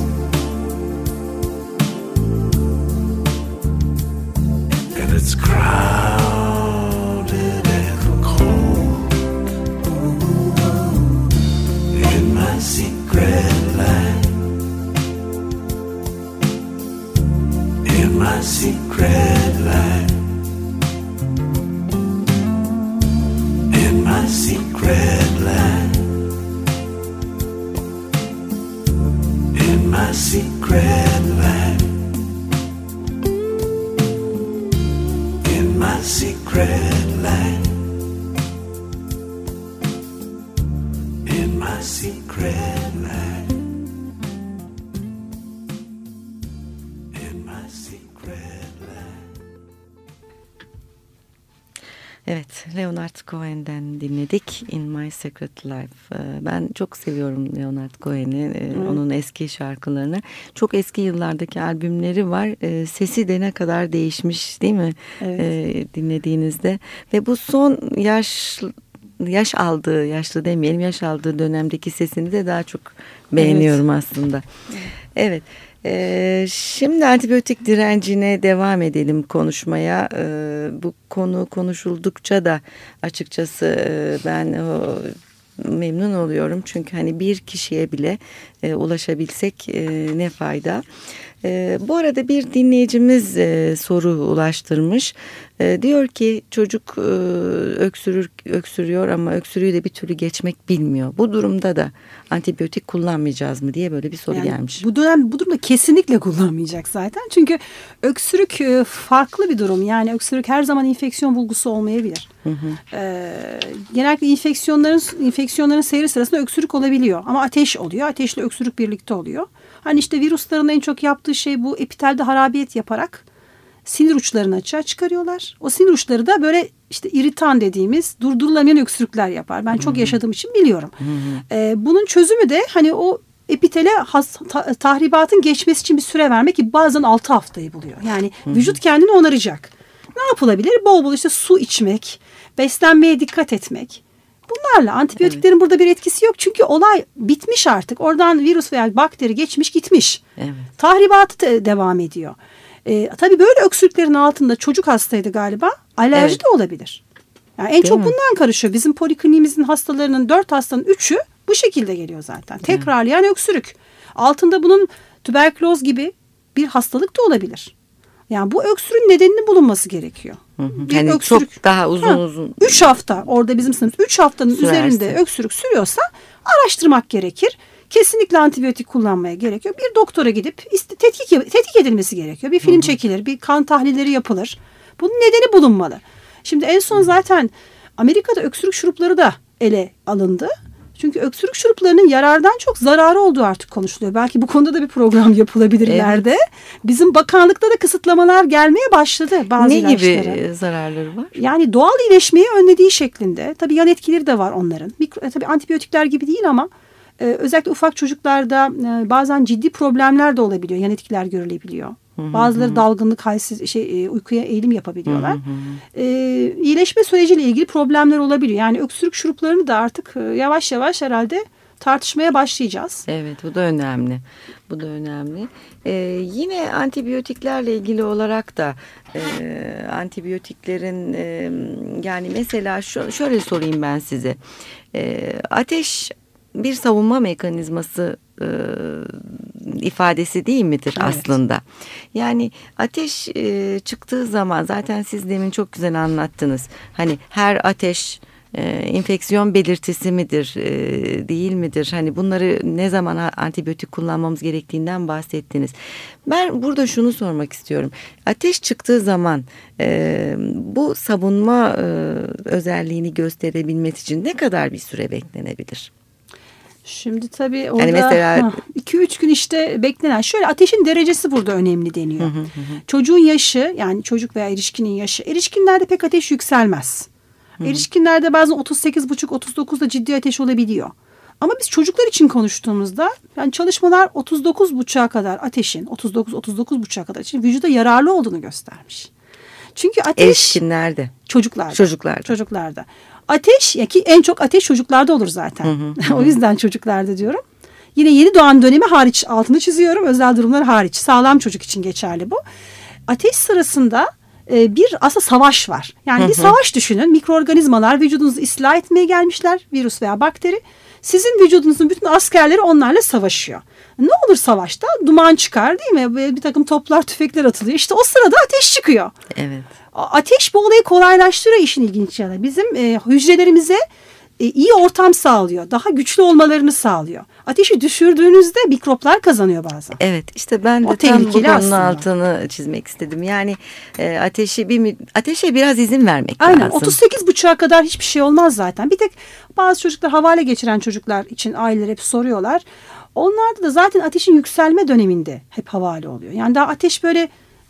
And it's crowded and cold. In my secret life, in my secret life, in my secret life, in my secret life, in my secret life, in my secret life, in my secret life. Evet, Leonard Cohen'den dinledik In My Secret Life. Ben çok seviyorum Leonard Cohen'i, onun eski şarkılarını. Çok eski yıllardaki albümleri var. Sesi de ne kadar değişmiş değil mi? Evet. Dinlediğinizde. Ve bu son yaş aldığı dönemdeki sesini de daha çok beğeniyorum aslında. Evet. Şimdi antibiyotik direncine devam edelim konuşmaya. Bu konu konuşuldukça da açıkçası ben memnun oluyorum. Çünkü hani bir kişiye bile ulaşabilsek ne fayda. Bu arada bir dinleyicimiz soru ulaştırmış. Diyor ki çocuk öksürüyor ama öksürüğü de bir türlü geçmek bilmiyor. Bu durumda da antibiyotik kullanmayacağız mı diye böyle bir soru gelmiş. Bu durumda kesinlikle kullanmayacak zaten. Çünkü öksürük farklı bir durum. Yani öksürük her zaman enfeksiyon bulgusu olmayabilir. Genellikle enfeksiyonların seyri sırasında öksürük olabiliyor. Ama ateş oluyor. Ateşle öksürük birlikte oluyor. Hani işte virüslerin en çok yaptığı şey bu epitelde harabiyet yaparak sinir uçlarını açığa çıkarıyorlar. O sinir uçları da böyle işte iritan dediğimiz durdurulamayan öksürükler yapar. Ben çok yaşadığım için biliyorum. Bunun çözümü de hani o epitele tahribatın geçmesi için bir süre vermek ki bazen 6 haftayı buluyor. Yani vücut kendini onaracak. Ne yapılabilir? Bol bol işte su içmek, beslenmeye dikkat etmek. Bunlarla antibiyotiklerin burada bir etkisi yok. Çünkü olay bitmiş artık. Oradan virüs veya bakteri geçmiş gitmiş. Evet. Tahribatı da devam ediyor. Tabii böyle öksürüklerin altında çocuk hastaydı galiba. Alerji de olabilir. Yani en çok bundan karışıyor. Bizim polikliniğimizin hastalarının 4 hastanın 3'ü bu şekilde geliyor zaten. Tekrarlayan öksürük. Altında bunun tüberküloz gibi bir hastalık da olabilir. Yani bu öksürüğün nedeninin bulunması gerekiyor. Yani öksürük, çok daha uzun. 3 hafta orada bizim sınıf 3 haftanın üzerinde öksürük sürüyorsa araştırmak gerekir. Kesinlikle antibiyotik kullanmaya gerekiyor. Bir doktora gidip tetkik edilmesi gerekiyor. Bir film çekilir, bir kan tahlilleri yapılır. Bunun nedeni bulunmalı. Şimdi en son zaten Amerika'da öksürük şurupları da ele alındı. Çünkü öksürük şuruplarının yarardan çok zararı olduğu artık konuşuluyor. Belki bu konuda da bir program yapılabilir ileride. Bizim bakanlıkta da kısıtlamalar gelmeye başladı bazı ilaçlara. Ne gibi zararları var? Yani doğal iyileşmeyi önlediği şeklinde. Tabii yan etkileri de var onların. Tabii antibiyotikler gibi değil ama özellikle ufak çocuklarda bazen ciddi problemler de olabiliyor. Yan etkiler görülebiliyor. Bazıları dalgınlık, halsiz, uykuya eğilim yapabiliyorlar. İyileşme süreciyle ilgili problemler olabiliyor. Yani öksürük şuruplarını da artık yavaş yavaş herhalde tartışmaya başlayacağız. Evet, bu da önemli. Yine antibiyotiklerle ilgili olarak da antibiyotiklerin yani mesela şöyle sorayım ben size. Ateş bir savunma mekanizması ifadesi değil midir aslında? Yani ateş çıktığı zaman zaten siz demin çok güzel anlattınız. Hani her ateş enfeksiyon belirtisi midir, değil midir? Hani bunları ne zaman antibiyotik kullanmamız gerektiğinden bahsettiniz. Ben burada şunu sormak istiyorum. Ateş çıktığı zaman bu savunma özelliğini gösterebilmesi için ne kadar bir süre beklenebilir? Şimdi tabii orada yani mesela 2-3 gün işte beklenen şöyle ateşin derecesi burada önemli deniyor. Çocuğun yaşı yani çocuk veya erişkinin yaşı. Erişkinlerde pek ateş yükselmez. Erişkinlerde bazen 38,5-39'da ciddi ateş olabiliyor. Ama biz çocuklar için konuştuğumuzda yani çalışmalar 39,5'a kadar ateşin 39-39,5'a kadar için vücuda yararlı olduğunu göstermiş. Çünkü ateş erişkinlerde, çocuklarda. Ateş ya ki en çok ateş çocuklarda olur zaten. O yüzden çocuklarda diyorum. Yine yeni doğan dönemi hariç altını çiziyorum. Özel durumlar hariç. Sağlam çocuk için geçerli bu. Ateş sırasında bir aslında savaş var. Yani bir savaş düşünün. Mikroorganizmalar vücudunuzu ıslah etmeye gelmişler. Virüs veya bakteri. Sizin vücudunuzun bütün askerleri onlarla savaşıyor. Ne olur savaşta? Duman çıkar değil mi? Bir takım toplar, tüfekler atılıyor. İşte o sırada ateş çıkıyor. Evet. Ateş bu olayı kolaylaştırıyor işin ilginç yanı. Bizim hücrelerimize iyi ortam sağlıyor. Daha güçlü olmalarını sağlıyor. Ateşi düşürdüğünüzde mikroplar kazanıyor bazen. Evet işte ben de tam bu konunun altını çizmek istedim. Yani ateşe biraz izin vermek lazım. Aynen 38,5'a kadar hiçbir şey olmaz zaten. Bir tek bazı çocuklar havale geçiren çocuklar için aileler hep soruyorlar. Onlarda da zaten ateşin yükselme döneminde hep havale oluyor. Yani daha ateş böyle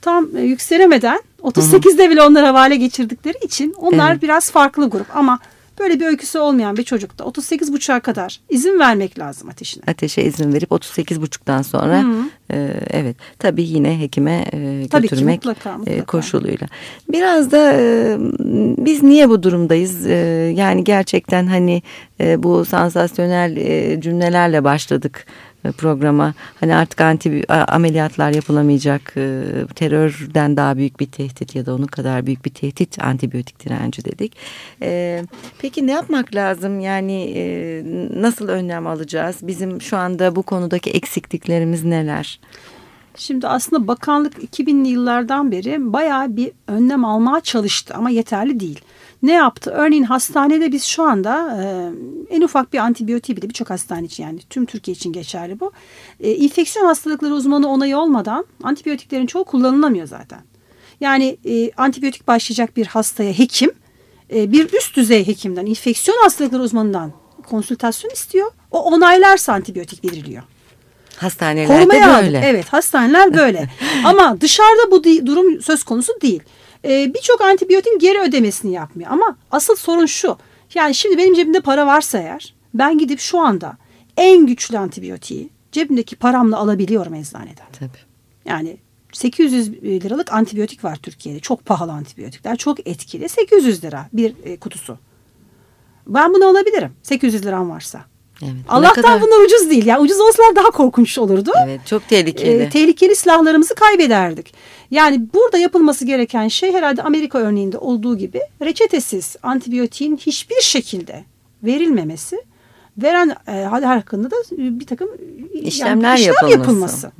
tam yükselemeden 38'de bile onlara havale geçirdikleri için onlar biraz farklı grup. Ama böyle bir öyküsü olmayan bir çocukta 38,5'a kadar izin vermek lazım ateşine. Ateşe izin verip 38,5'tan sonra evet tabii yine hekime götürmek mutlaka. Koşuluyla. Biraz da biz niye bu durumdayız? Yani gerçekten hani bu sansasyonel cümlelerle başladık programa. Hani artık ameliyatlar yapılamayacak, terörden daha büyük bir tehdit ya da onun kadar büyük bir tehdit antibiyotik direnci dedik. Peki ne yapmak lazım? Yani nasıl önlem alacağız? Bizim şu anda bu konudaki eksikliklerimiz neler? Şimdi aslında bakanlık 2000'li yıllardan beri bayağı bir önlem almaya çalıştı ama yeterli değil. Ne yaptı? Örneğin hastanede biz şu anda en ufak bir antibiyotiği bile birçok hastane için yani tüm Türkiye için geçerli bu. İnfeksiyon hastalıkları uzmanı onayı olmadan antibiyotiklerin çoğu kullanılamıyor zaten. Yani antibiyotik başlayacak bir hastaya hekim bir üst düzey hekimden, infeksiyon hastalıkları uzmanından konsültasyon istiyor. O onaylarsa antibiyotik veriliyor. Hastanelerde böyle. Evet, hastaneler böyle. Ama dışarıda bu durum söz konusu değil. Birçok antibiyotin geri ödemesini yapmıyor. Ama asıl sorun şu. Yani şimdi benim cebimde para varsa eğer ben gidip şu anda en güçlü antibiyotiği cebimdeki paramla alabiliyorum eczaneden. Tabii. Yani 800 liralık antibiyotik var Türkiye'de. Çok pahalı antibiyotikler. Çok etkili. 800 lira bir kutusu. Ben bunu alabilirim. 800 liram varsa. Evet, Allah'tan bunlar ucuz değil. Yani ucuz olsalar daha korkunç olurdu. Evet, çok tehlikeli. Tehlikeli silahlarımızı kaybederdik. Yani burada yapılması gereken şey herhalde Amerika örneğinde olduğu gibi reçetesiz antibiyotiğin hiçbir şekilde verilmemesi, veren hakkında da bir takım işlemler yapılması.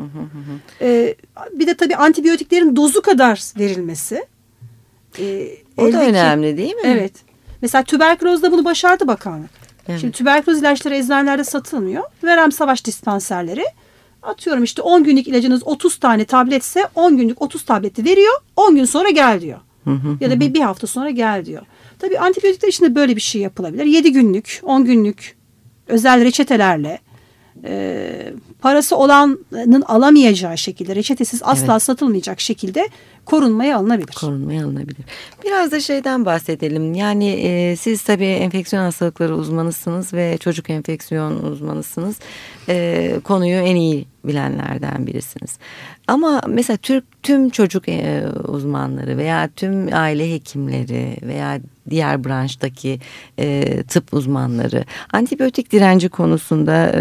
Bir de tabii antibiyotiklerin dozu kadar verilmesi. O da önemli değil mi? Evet. Mesela tüberkülozda bunu başardı bakanlık. Evet. Şimdi tüberküloz ilaçları eczanelerde satılmıyor. Verem Savaş dispanserleri atıyorum işte 10 günlük ilacınız 30 tane tabletse 10 günlük 30 tableti veriyor. 10 gün sonra gel diyor. Ya da bir hafta sonra gel diyor. Tabii antibiyotikler için de böyle bir şey yapılabilir. 7 günlük, 10 günlük özel reçetelerle parası olanın alamayacağı şekilde reçetesiz asla satılmayacak şekilde korunmaya alınabilir. Biraz da şeyden bahsedelim. Yani siz tabii enfeksiyon hastalıkları uzmanısınız ve çocuk enfeksiyon uzmanısınız. Konuyu en iyi bilenlerden birisiniz. Ama mesela tüm çocuk uzmanları veya tüm aile hekimleri veya diğer branştaki tıp uzmanları antibiyotik direnci konusunda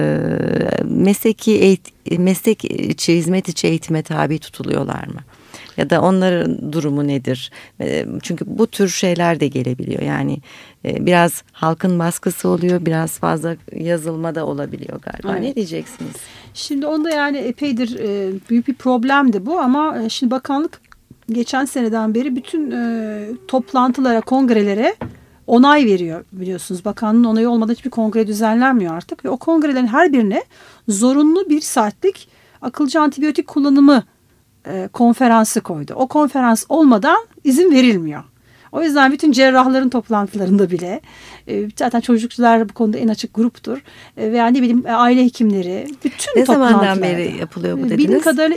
meslek içi, hizmet içi eğitime tabi tutuluyorlar mı? Ya da onların durumu nedir? Çünkü bu tür şeyler de gelebiliyor. Yani biraz halkın baskısı oluyor, biraz fazla yazılma da olabiliyor galiba. Evet. Ne diyeceksiniz? Şimdi onda yani epeydir büyük bir problemdi bu ama şimdi bakanlık geçen seneden beri bütün toplantılara, kongrelere onay veriyor biliyorsunuz. Bakanlığın onayı olmadan hiçbir kongre düzenlenmiyor artık. Ve o kongrelerin her birine zorunlu 1 saatlik akılcı antibiyotik kullanımı konferansı koydu. O konferans olmadan izin verilmiyor. O yüzden bütün cerrahların toplantılarında bile zaten çocukçular bu konuda en açık gruptur. Veya ne bileyim aile hekimleri bütün toplantılarda. Ne zamandan beri yapılıyor bu dediniz? Bildiğim kadarıyla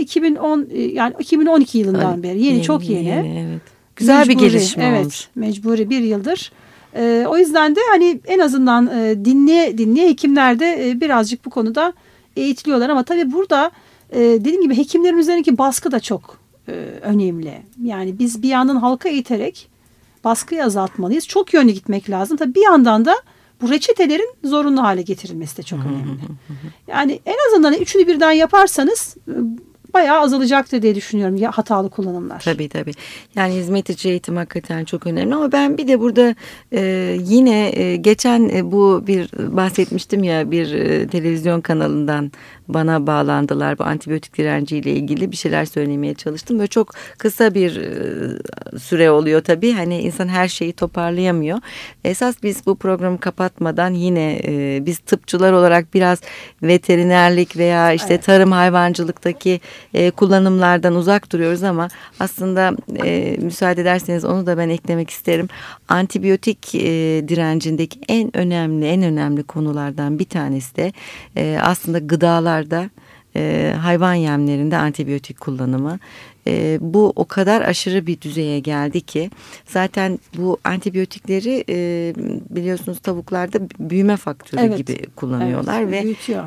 2012 yılından beri. Yeni çok yeni. Evet. Güzel bir gelişme olmuş. Evet, mecburi 1 yıldır. O yüzden de hani en azından dinleye hekimler de birazcık bu konuda eğitiliyorlar ama tabii burada dediğim gibi hekimlerin üzerindeki baskı da çok önemli. Yani biz bir yandan halka eğiterek baskıyı azaltmalıyız. Çok yönlü gitmek lazım. Tabii bir yandan da bu reçetelerin zorunlu hale getirilmesi de çok önemli. Yani en azından üçünü birden yaparsanız bayağı azalacaktır diye düşünüyorum ya hatalı kullanımlar. Tabii. Yani hizmet içi eğitim hakikaten çok önemli ama ben bir de burada yine geçen bu bahsetmiştim ya bir televizyon kanalından bana bağlandılar. Bu antibiyotik direnciyle ilgili bir şeyler söylemeye çalıştım. Böyle çok kısa bir süre oluyor tabii. Hani insan her şeyi toparlayamıyor. Esas biz bu programı kapatmadan yine biz tıpçılar olarak biraz veterinerlik veya işte tarım hayvancılıktaki kullanımlardan uzak duruyoruz ama aslında müsaade ederseniz onu da ben eklemek isterim. Antibiyotik direncindeki en önemli konulardan bir tanesi de aslında gıdalarda hayvan yemlerinde antibiyotik kullanımı. Bu o kadar aşırı bir düzeye geldi ki zaten bu antibiyotikleri biliyorsunuz tavuklarda büyüme faktörü gibi kullanıyorlar ve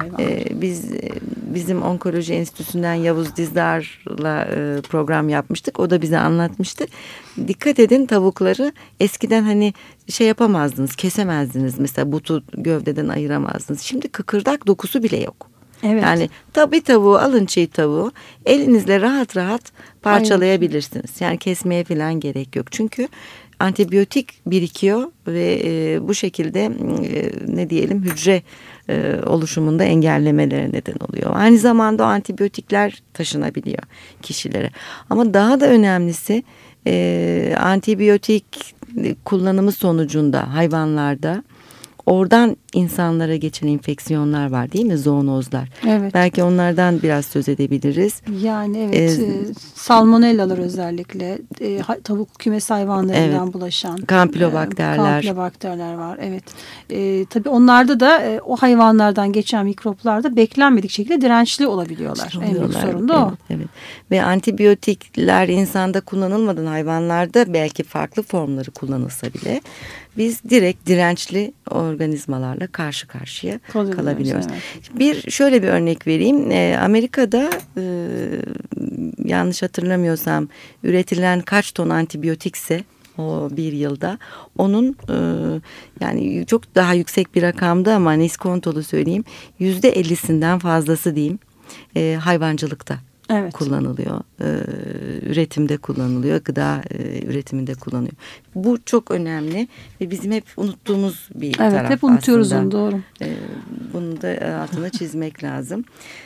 bizim Onkoloji Enstitüsü'nden Yavuz Dizdar'la program yapmıştık. O da bize anlatmıştı. Dikkat edin, tavukları eskiden hani şey yapamazdınız, kesemezdiniz, mesela butu gövdeden ayıramazdınız. Şimdi kıkırdak dokusu bile yok. Evet. Yani bir tavuğu alın, çiğ tavuğu elinizle rahat rahat parçalayabilirsiniz. Yani kesmeye falan gerek yok. Çünkü antibiyotik birikiyor ve bu şekilde ne diyelim hücre oluşumunda engellemelere neden oluyor. Aynı zamanda o antibiyotikler taşınabiliyor kişilere. Ama daha da önemlisi antibiyotik kullanımı sonucunda hayvanlarda oradan insanlara geçen enfeksiyonlar var değil mi? Zoonozlar. Evet. Belki onlardan biraz söz edebiliriz. Yani evet. Salmonellalar özellikle. Tavuk kümes hayvanlarından bulaşan. Kampilobakterler var. Evet. Tabii onlarda da o hayvanlardan geçen mikroplar da beklenmedik şekilde dirençli olabiliyorlar. En büyük sorun da o. Evet. Ve antibiyotikler insanda kullanılmadan hayvanlarda belki farklı formları kullanılsa bile biz direkt dirençli organizmalarla karşı karşıya kalabiliyoruz. Evet. Şöyle bir örnek vereyim. Amerika'da yanlış hatırlamıyorsam üretilen kaç ton antibiyotikse o bir yılda onun yani çok daha yüksek bir rakamda ama niskontolu söyleyeyim %50'sinden fazlası diyeyim hayvancılıkta. Evet. Kullanılıyor. Üretimde kullanılıyor. Gıda üretiminde kullanılıyor. Bu çok önemli ve bizim hep unuttuğumuz bir taraf aslında. Evet, hep unutuyoruz onu, doğru. Bunu da altına çizmek lazım.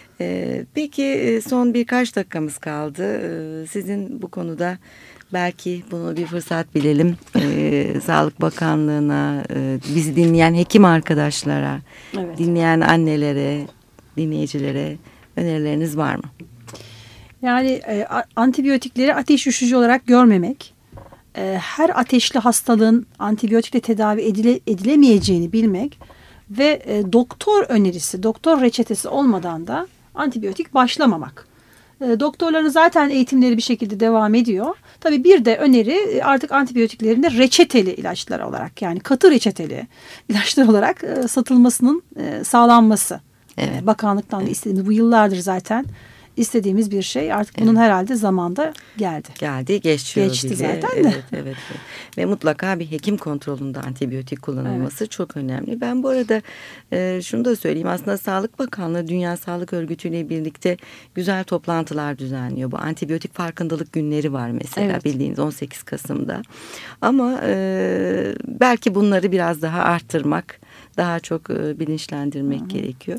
Peki son birkaç dakikamız kaldı. Sizin bu konuda belki bunu bir fırsat bilelim. Sağlık Bakanlığı'na, bizi dinleyen hekim arkadaşlara, dinleyen annelere, dinleyicilere önerileriniz var mı? Yani antibiyotikleri ateş düşürücü olarak görmemek, her ateşli hastalığın antibiyotikle tedavi edilemeyeceğini bilmek ve doktor önerisi, doktor reçetesi olmadan da antibiyotik başlamamak. Doktorların zaten eğitimleri bir şekilde devam ediyor. Tabii bir de öneri artık antibiyotiklerin de reçeteli ilaçlar olarak, yani katı reçeteli ilaçlar olarak satılmasının sağlanması. Evet. Bakanlıktan da istediğimiz, bu yıllardır zaten istediğimiz bir şey. Artık bunun herhalde zamanda geldi. Geçti bile. Zaten de. Evet. Ve mutlaka bir hekim kontrolünde antibiyotik kullanılması çok önemli. Ben bu arada şunu da söyleyeyim. Aslında Sağlık Bakanlığı Dünya Sağlık Örgütü ile birlikte güzel toplantılar düzenliyor. Bu antibiyotik farkındalık günleri var mesela, bildiğiniz 18 Kasım'da. Ama belki bunları biraz daha arttırmak, daha çok bilinçlendirmek gerekiyor.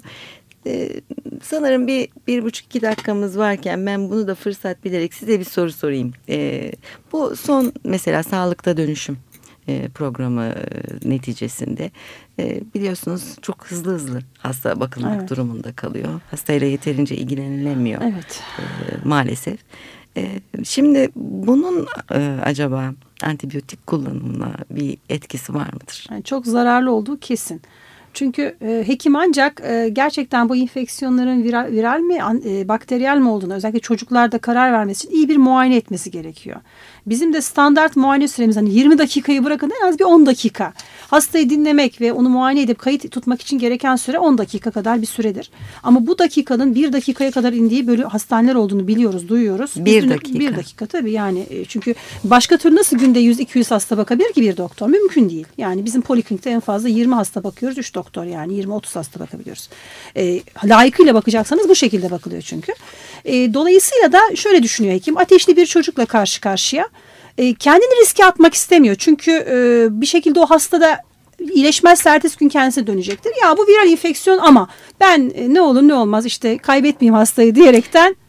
Sanırım 1,5-2 dakikamız varken ben bunu da fırsat bilerek size bir soru sorayım. Bu son mesela Sağlıkta Dönüşüm programı neticesinde biliyorsunuz çok hızlı hasta bakılmak durumunda kalıyor. Hastayla yeterince ilgilenilemiyor maalesef. Şimdi bunun acaba antibiyotik kullanımına bir etkisi var mıdır? Yani çok zararlı olduğu kesin. Çünkü hekim ancak gerçekten bu enfeksiyonların viral mi, bakteriyel mi olduğunu, özellikle çocuklarda karar vermesi için iyi bir muayene etmesi gerekiyor. Bizim de standart muayene süremiz 20 dakikayı bırakın, en az bir 10 dakika. Hastayı dinlemek ve onu muayene edip kayıt tutmak için gereken süre 10 dakika kadar bir süredir. Ama bu dakikanın 1 dakikaya kadar indiği hastaneler olduğunu biliyoruz, duyuyoruz. 1 dakika. 1 dakika tabii, yani çünkü başka türlü nasıl günde 100-200 hasta bakabilir ki bir doktor? Mümkün değil. Yani bizim poliklinikte en fazla 20 hasta bakıyoruz, 3 doktor, yani 20-30 hasta bakabiliyoruz. Layıkıyla bakacaksanız bu şekilde bakılıyor çünkü. Dolayısıyla da şöyle düşünüyor hekim: ateşli bir çocukla karşı karşıya. Kendini riske atmak istemiyor. Çünkü bir şekilde o hastada iyileşmezse ertesi gün kendisine dönecektir. Ya bu viral enfeksiyon ama ben ne olur ne olmaz işte kaybetmeyeyim hastayı diyerekten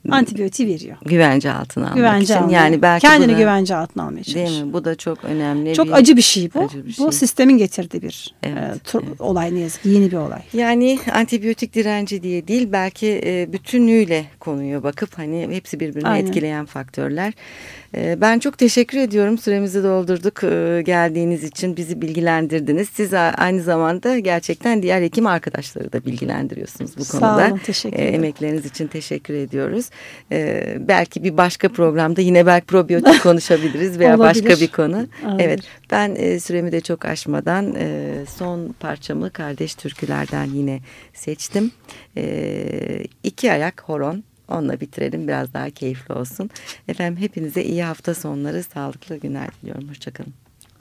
antibiyotiği veriyor. Güvence altına almak için. Yani belki kendini güvence altına almaya çalışıyor. Değil mi? Bu da çok önemli. Çok acı bir şey bu. Acı bir şey. Bu sistemin getirdiği bir evet. olay, ne yazık ki yeni bir olay. Yani antibiyotik direnci diye değil, belki bütünüyle konuya bakıp hani hepsi birbirini Aynen. etkileyen faktörler. Ben çok teşekkür ediyorum. Süremizi doldurduk. Geldiğiniz için bizi bilgilendirdiniz. Siz aynı zamanda gerçekten diğer hekim arkadaşları da bilgilendiriyorsunuz bu konuda. Sağ olun, teşekkür ederim. Emekleriniz için teşekkür ediyoruz. Belki bir başka programda yine belki probiyotik konuşabiliriz veya başka bir konu. Evet, ben süremi de çok aşmadan son parçamı Kardeş Türküler'den yine seçtim. 2 ayak horon. Onunla bitirelim, biraz daha keyifli olsun. Efendim, hepinize iyi hafta sonları, sağlıklı günler diliyorum. Hoşçakalın.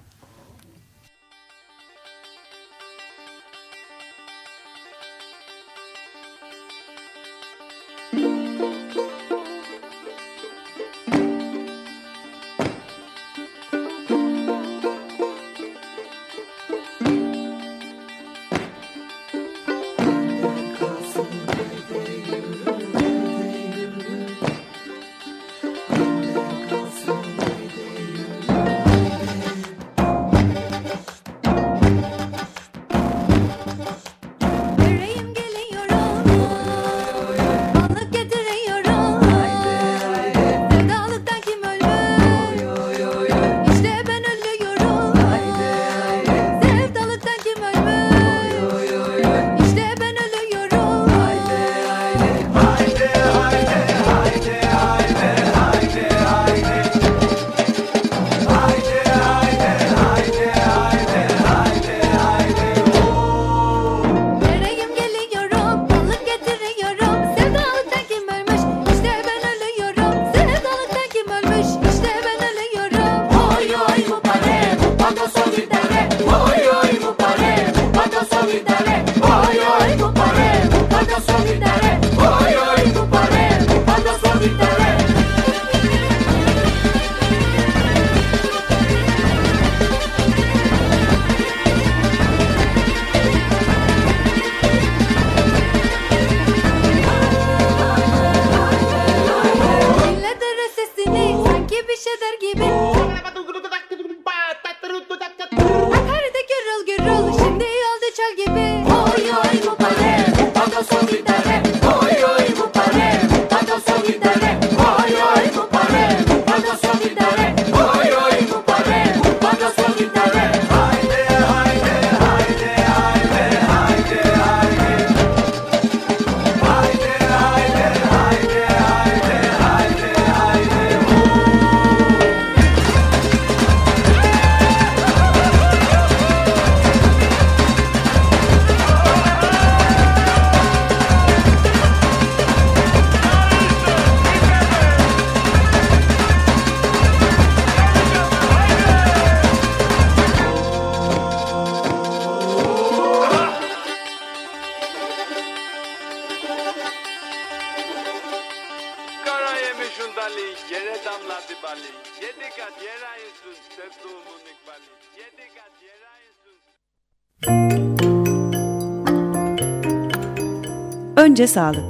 Önce sağlık.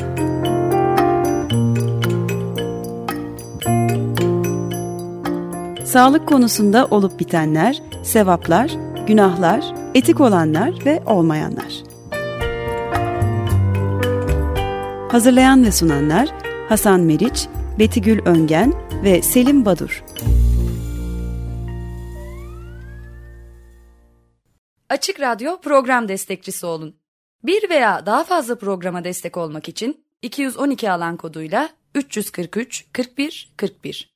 Sağlık konusunda olup bitenler, sevaplar, günahlar, etik olanlar ve olmayanlar. Hazırlayan ve sunanlar Hasan Meriç, Betigül Öngen ve Selim Badur. Açık Radyo program destekçisi olun. Bir veya daha fazla programa destek olmak için 212 alan koduyla 343 41 41